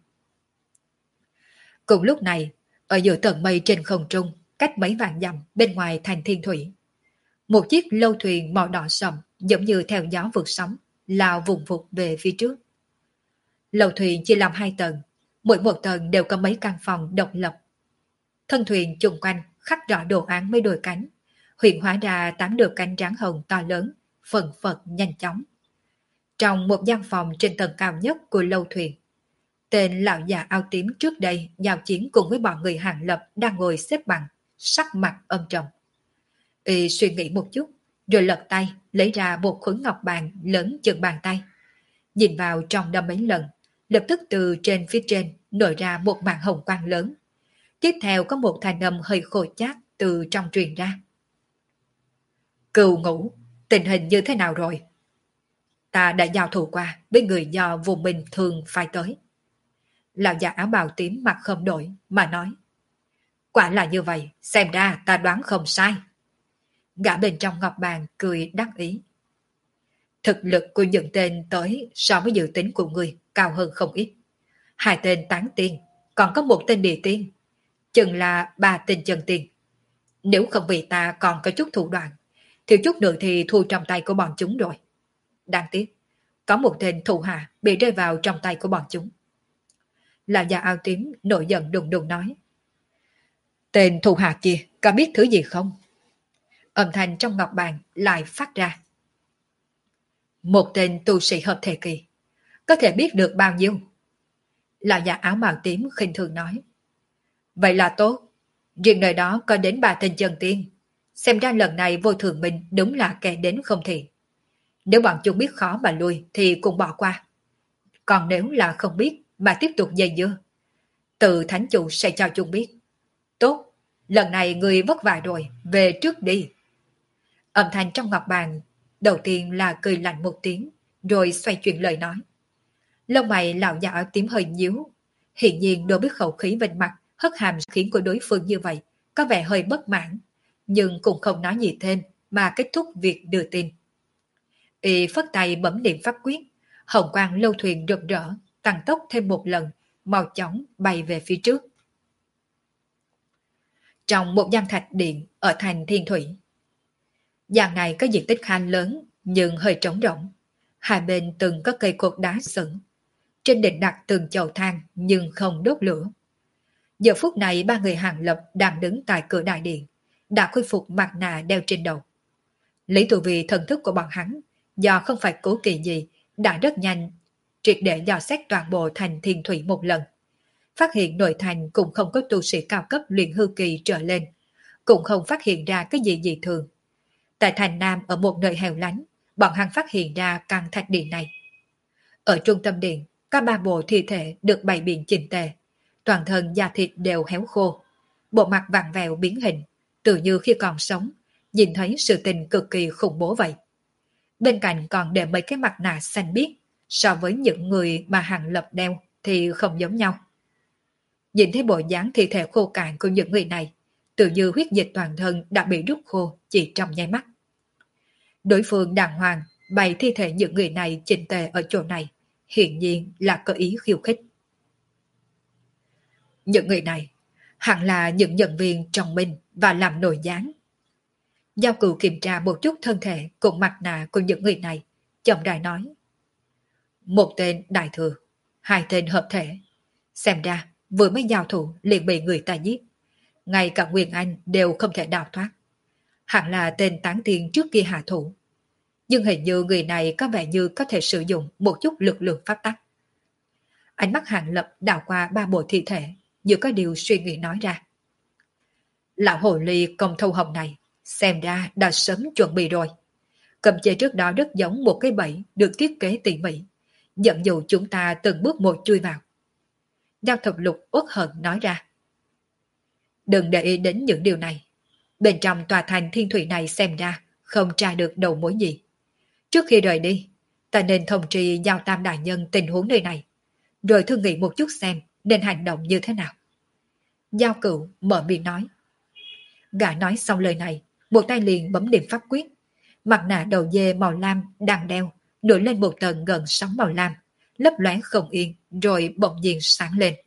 Cùng lúc này, ở giữa tầng mây trên không trung, cách mấy vạn dặm bên ngoài thành Thiên Thủy, một chiếc lâu thuyền màu đỏ sậm giống như theo gió vượt sóng, lao vùng vụt về phía trước. Lâu thuyền chia làm 2 tầng, mỗi một tầng đều có mấy căn phòng độc lập. Thân thuyền chung quanh khắc rõ đồ án mấy đôi cánh, hiện hóa ra 8 đôi cánh rắn hồng to lớn, phần phật nhanh chóng. Trong một gian phòng trên tầng cao nhất của lâu thuyền, tên lão già áo tím trước đây giao chiến cùng với bọn người Hàng Lập đang ngồi xếp bằng, sắc mặt âm trầm. Y suy nghĩ một chút, rồi lật tay lấy ra một khối ngọc bàn lớn chừng bàn tay. Nhìn vào trong đó mấy lần, lập tức từ trên phía trên nổi ra một màn hồng quang lớn. Tiếp theo có một thanh âm hơi khô chát từ trong truyền ra. Cừu Ngũ, tình hình như thế nào rồi? Ta đã giao thủ qua với người do vùng bình thường phái tới. Lão già áo bào tím mặt không đổi mà nói. Quả là như vậy, xem ra ta đoán không sai. Gã bên trong ngọc bàn cười đắc ý. Thực lực của những tên tới so với dự tính của người cao hơn không ít. 2 tên tán tiên, còn có 1 tên địa tiên. Chừng là 3 tên chân tiên. Nếu không vì ta còn có chút thủ đoạn, thiếu chút nữa thì thua trong tay của bọn chúng rồi. Đáng tiếc, có 1 tên thủ hạ bị rơi vào trong tay của bọn chúng. Lão già áo tím nổi giận đùng đùng nói. Tên thủ hạ kia có biết thứ gì không? Âm thanh trong ngọc bàn lại phát ra. 1 tên tu sĩ hợp thể kỳ, có thể biết được bao nhiêu? Lão già áo màu tím khinh thường nói. Vậy là tốt, riêng nơi đó có đến 3 tên chân tiên. Xem ra lần này vô thường mình đúng là kẻ đến không thiện. Nếu bọn chúng biết khó mà lui thì cũng bỏ qua. Còn nếu là không biết mà tiếp tục dây dưa, từ thánh chủ sẽ cho chúng biết. Tốt, lần này người vất vả rồi, về trước đi. Âm thanh trong ngọc bàn đầu tiên là cười lạnh một tiếng, rồi xoay chuyển lời nói. Lông mày lão già áo tím hơi nhíu. Hiện nhiên đối với khẩu khí bên mặt hất hàm khiến của đối phương như vậy có vẻ hơi bất mãn, nhưng cũng không nói gì thêm mà kết thúc việc đưa tin. Y phất tay bấm niệm pháp quyết, hồng quang lâu thuyền rực rỡ, tăng tốc thêm một lần, mau chóng bay về phía trước. Trong một gian thạch điện ở thành Thiên Thủy, gian này có diện tích khá lớn nhưng hơi trống rỗng. 2 bên từng có cây cột đá sừng. Trên đỉnh đặt từng chậu than nhưng không đốt lửa. Giờ phút này 3 người Hàng Lập đang đứng tại cửa đại điện, đã khôi phục mặt nạ đeo trên đầu. Lý tu vi thần thức của bọn hắn, do không phải cố kỵ gì, đã rất nhanh triệt để dò xét toàn bộ thành Thiên Thủy một lần. Phát hiện nội thành cũng không có tu sĩ cao cấp luyện hư kỳ trở lên, cũng không phát hiện ra cái gì dị thường. Tại thành Nam ở một nơi hẻo lánh, bọn hắn phát hiện ra căn thạch điện này. Ở trung tâm điện, có 3 bộ thi thể được bày biện chỉnh tề, toàn thân da thịt đều héo khô, bộ mặt vặn vẹo biến hình, tự như khi còn sống, nhìn thấy sự tình cực kỳ khủng bố vậy. Bên cạnh còn để mấy cái mặt nạ xanh biếc, so với những người mà Hàng Lập đeo thì không giống nhau. Nhìn thấy bộ dáng thi thể khô cạn của những người này, tự như huyết dịch toàn thân đã bị rút khô chỉ trong nháy mắt. Đối phương đàng hoàng bày thi thể những người này chỉnh tề ở chỗ này, hiển nhiên là có ý khiêu khích. Những người này hẳn là những nhân viên trong mình và làm nồi gián. Giao Cửu kiểm tra một chút thân thể cùng mặt nạ của những người này, chậm rãi nói. Một tên đại thừa, hai tên hợp thể. Xem ra vừa mới giao thủ liền bị người ta giết. Ngay cả Nguyên Anh đều không thể đào thoát. Hẳn là tên tán tiên trước kia hạ thủ. Nhưng hình như người này có vẻ như có thể sử dụng một chút lực lượng pháp tắc. Ánh mắt Hàng Lập đảo qua ba bộ thi thể, như có điều suy nghĩ nói ra. Lão hồ ly công thâu hồng này, xem ra đã sớm chuẩn bị rồi. Cầm chế trước đó rất giống một cái bẫy được thiết kế tỉ mỉ, dẫn dụ chúng ta từng bước một chui vào. Giao Thập Lục uất hận nói ra. Đừng để ý đến những điều này. Bên trong tòa thành thiên thủy này xem ra không tra được đầu mối gì. Trước khi rời đi, ta nên thông tri Giao Tam đại nhân tình huống nơi này, rồi thương nghị một chút xem nên hành động như thế nào. Giao Cửu mở miệng nói. Gã nói xong lời này, một tay liền bấm điểm pháp quyết. Mặt nạ đầu dê màu lam đang đeo nổi lên một tầng gần sóng màu lam, lấp lóe không yên, rồi bỗng nhiên sáng lên.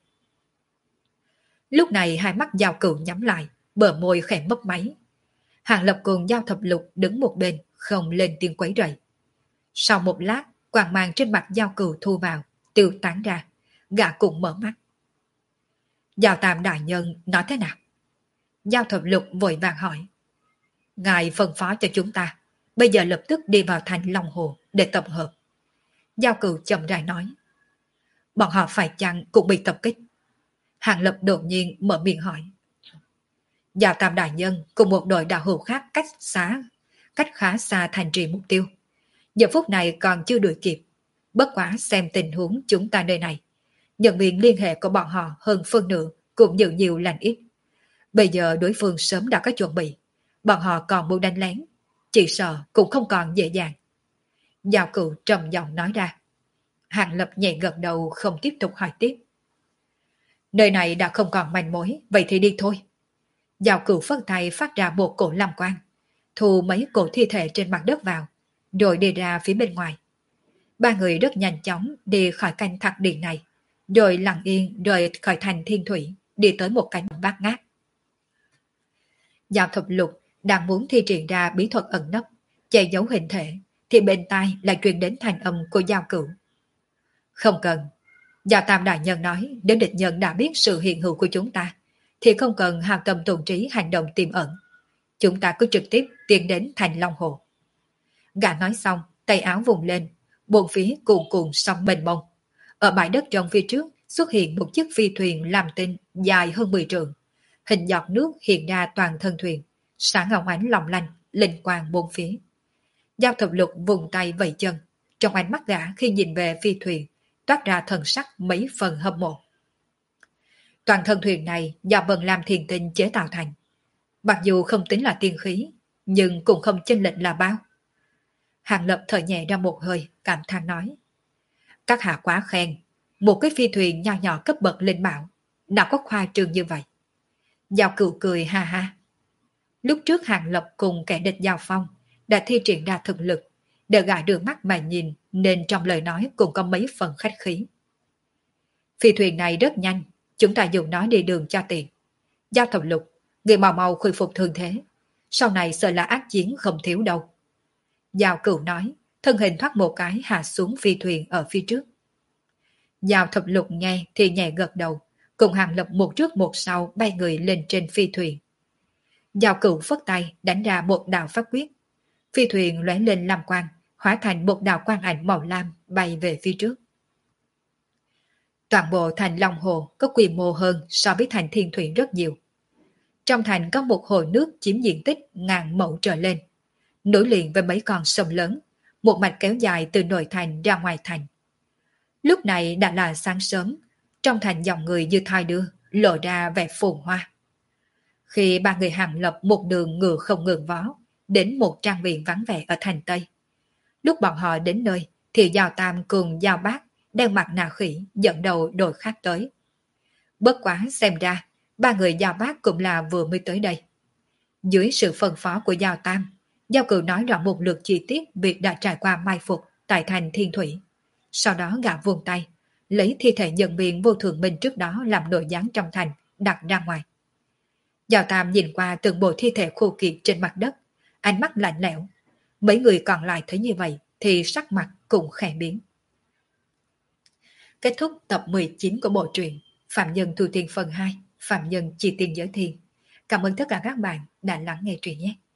Lúc này hai mắt Giao Cửu nhắm lại, bờ môi khẽ mấp máy. Hàng Lập cùng Giao Thập Lục đứng một bên, không lên tiếng quấy rầy. Sau một lát, quang mang trên mặt Giao Cửu thu vào, tiêu tán ra, gã cũng mở mắt. Giao Tam đại nhân nói thế nào? Giao Thập Lục vội vàng hỏi. Ngài phân phó cho chúng ta, bây giờ lập tức đi vào thành Long Hồ để tập hợp. Giao Cửu chậm rãi nói. Bọn họ phải chăng cũng bị tập kích? Hàng Lập đột nhiên mở miệng hỏi. Giao Tam đại nhân cùng một đội đạo hữu khác cách khá xa thành trì mục tiêu. Giờ phút này còn chưa đuổi kịp. Bất quá xem tình huống chúng ta nơi này. Nhân viên liên hệ của bọn họ hơn phân nửa cũng nhiều lành ít. Bây giờ đối phương sớm đã có chuẩn bị. Bọn họ còn muốn đánh lén. Chỉ sợ cũng không còn dễ dàng. Giao Cửu trầm giọng nói ra. Hàng Lập nhẹ gật đầu không tiếp tục hỏi tiếp. Nơi này đã không còn manh mối, vậy thì đi thôi. Giao Cửu phất tay phát ra một cổ lam quang, thu mấy cổ thi thể trên mặt đất vào, rồi đi ra phía bên ngoài. Ba người rất nhanh chóng đi khỏi canh thạch điện này, rồi lặng yên rời khỏi thành thiên thủy, đi tới một cánh bát ngát. Giao Thập Lục đang muốn thi triển ra bí thuật ẩn nấp, che giấu hình thể, thì bên tai lại truyền đến thanh âm của Giao Cửu. Không cần. Giao Tam đại nhân nói nếu địch nhân đã biết sự hiện hữu của chúng ta, thì không cần hao tâm tổn trí hành động tiềm ẩn. Chúng ta cứ trực tiếp tiến đến thành Long Hồ. Gã nói xong, tay áo vùng lên, bốn phía cuồn cuộn sóng mênh mông. Ở bãi đất trong phía trước xuất hiện một chiếc phi thuyền làm tinh dài hơn 10 trượng. Hình giọt nước hiện ra toàn thân thuyền, sáng ngọc ánh long lanh, linh quang bốn phía. Giao Thập Lục vùng tay vẫy chân, trong ánh mắt gã khi nhìn về phi thuyền, toát ra thần sắc mấy phần hâm mộ. Toàn thân thuyền này do Vân Lam Thiền Tinh chế tạo thành. Mặc dù không tính là tiên khí, nhưng cũng không chênh lệch là bao. Hàng Lập thở nhẹ ra một hơi, cảm thán nói. Các hạ quá khen, một cái phi thuyền nho nhỏ cấp bậc linh bảo, nào có khoa trương như vậy. Giao Cửu cười ha ha. Lúc trước Hàng Lập cùng kẻ địch giao phong, đã thi triển ra thực lực, để gã đưa mắt mà nhìn, nên trong lời nói cũng có mấy phần khách khí. Phi thuyền này rất nhanh, chúng ta dùng nó đi đường cho tiện. Giao Thập Lục, người mau mau khôi phục thương thế. Sau này sợ là ác chiến không thiếu đâu. Giao Cửu nói, thân hình thoát một cái hạ xuống phi thuyền ở phía trước. Giao Thập Lục nghe thì nhẹ gật đầu, cùng Hàng Lập một trước một sau bay người lên trên phi thuyền. Giao Cửu phất tay đánh ra một đạo pháp quyết. Phi thuyền lóe lên lam quang, hóa thành một đạo quang ảnh màu lam bay về phía trước. Toàn bộ thành Long Hồ có quy mô hơn so với thành Thiên Thủy rất nhiều. Trong thành có một hồ nước chiếm diện tích ngàn mẫu trở lên, nối liền với mấy con sông lớn, một mạch kéo dài từ nội thành ra ngoài thành. Lúc này đã là sáng sớm, trong thành dòng người như thoi đưa, lộ ra vẻ phồn hoa. Khi ba người Hàng Lập một đường ngựa không ngừng vó, đến một trang viện vắng vẻ ở thành Tây. Lúc bọn họ đến nơi, thì Giao Tam cùng Giao Bác đeo mặt nạ khỉ dẫn đầu đội khác tới. Bất quá xem ra, ba người Giao Bác cũng là vừa mới tới đây. Dưới sự phân phó của Giao Tam, Giao Cửu nói rõ một lượt chi tiết việc đã trải qua mai phục tại thành Thiên Thủy. Sau đó gã vươn tay, lấy thi thể nhân viên vô thường minh trước đó làm nội gián trong thành, đặt ra ngoài. Giao Tam nhìn qua từng bộ thi thể khô kiệt trên mặt đất, ánh mắt lạnh lẽo. Mấy người còn lại thấy như vậy thì sắc mặt cũng khẽ biến. Kết thúc tập 19 của bộ truyện Phạm Nhân Thu Tiên phần 2, Phạm Nhân Chi Tiên Giới Thiên. Cảm ơn tất cả các bạn đã lắng nghe truyện nhé.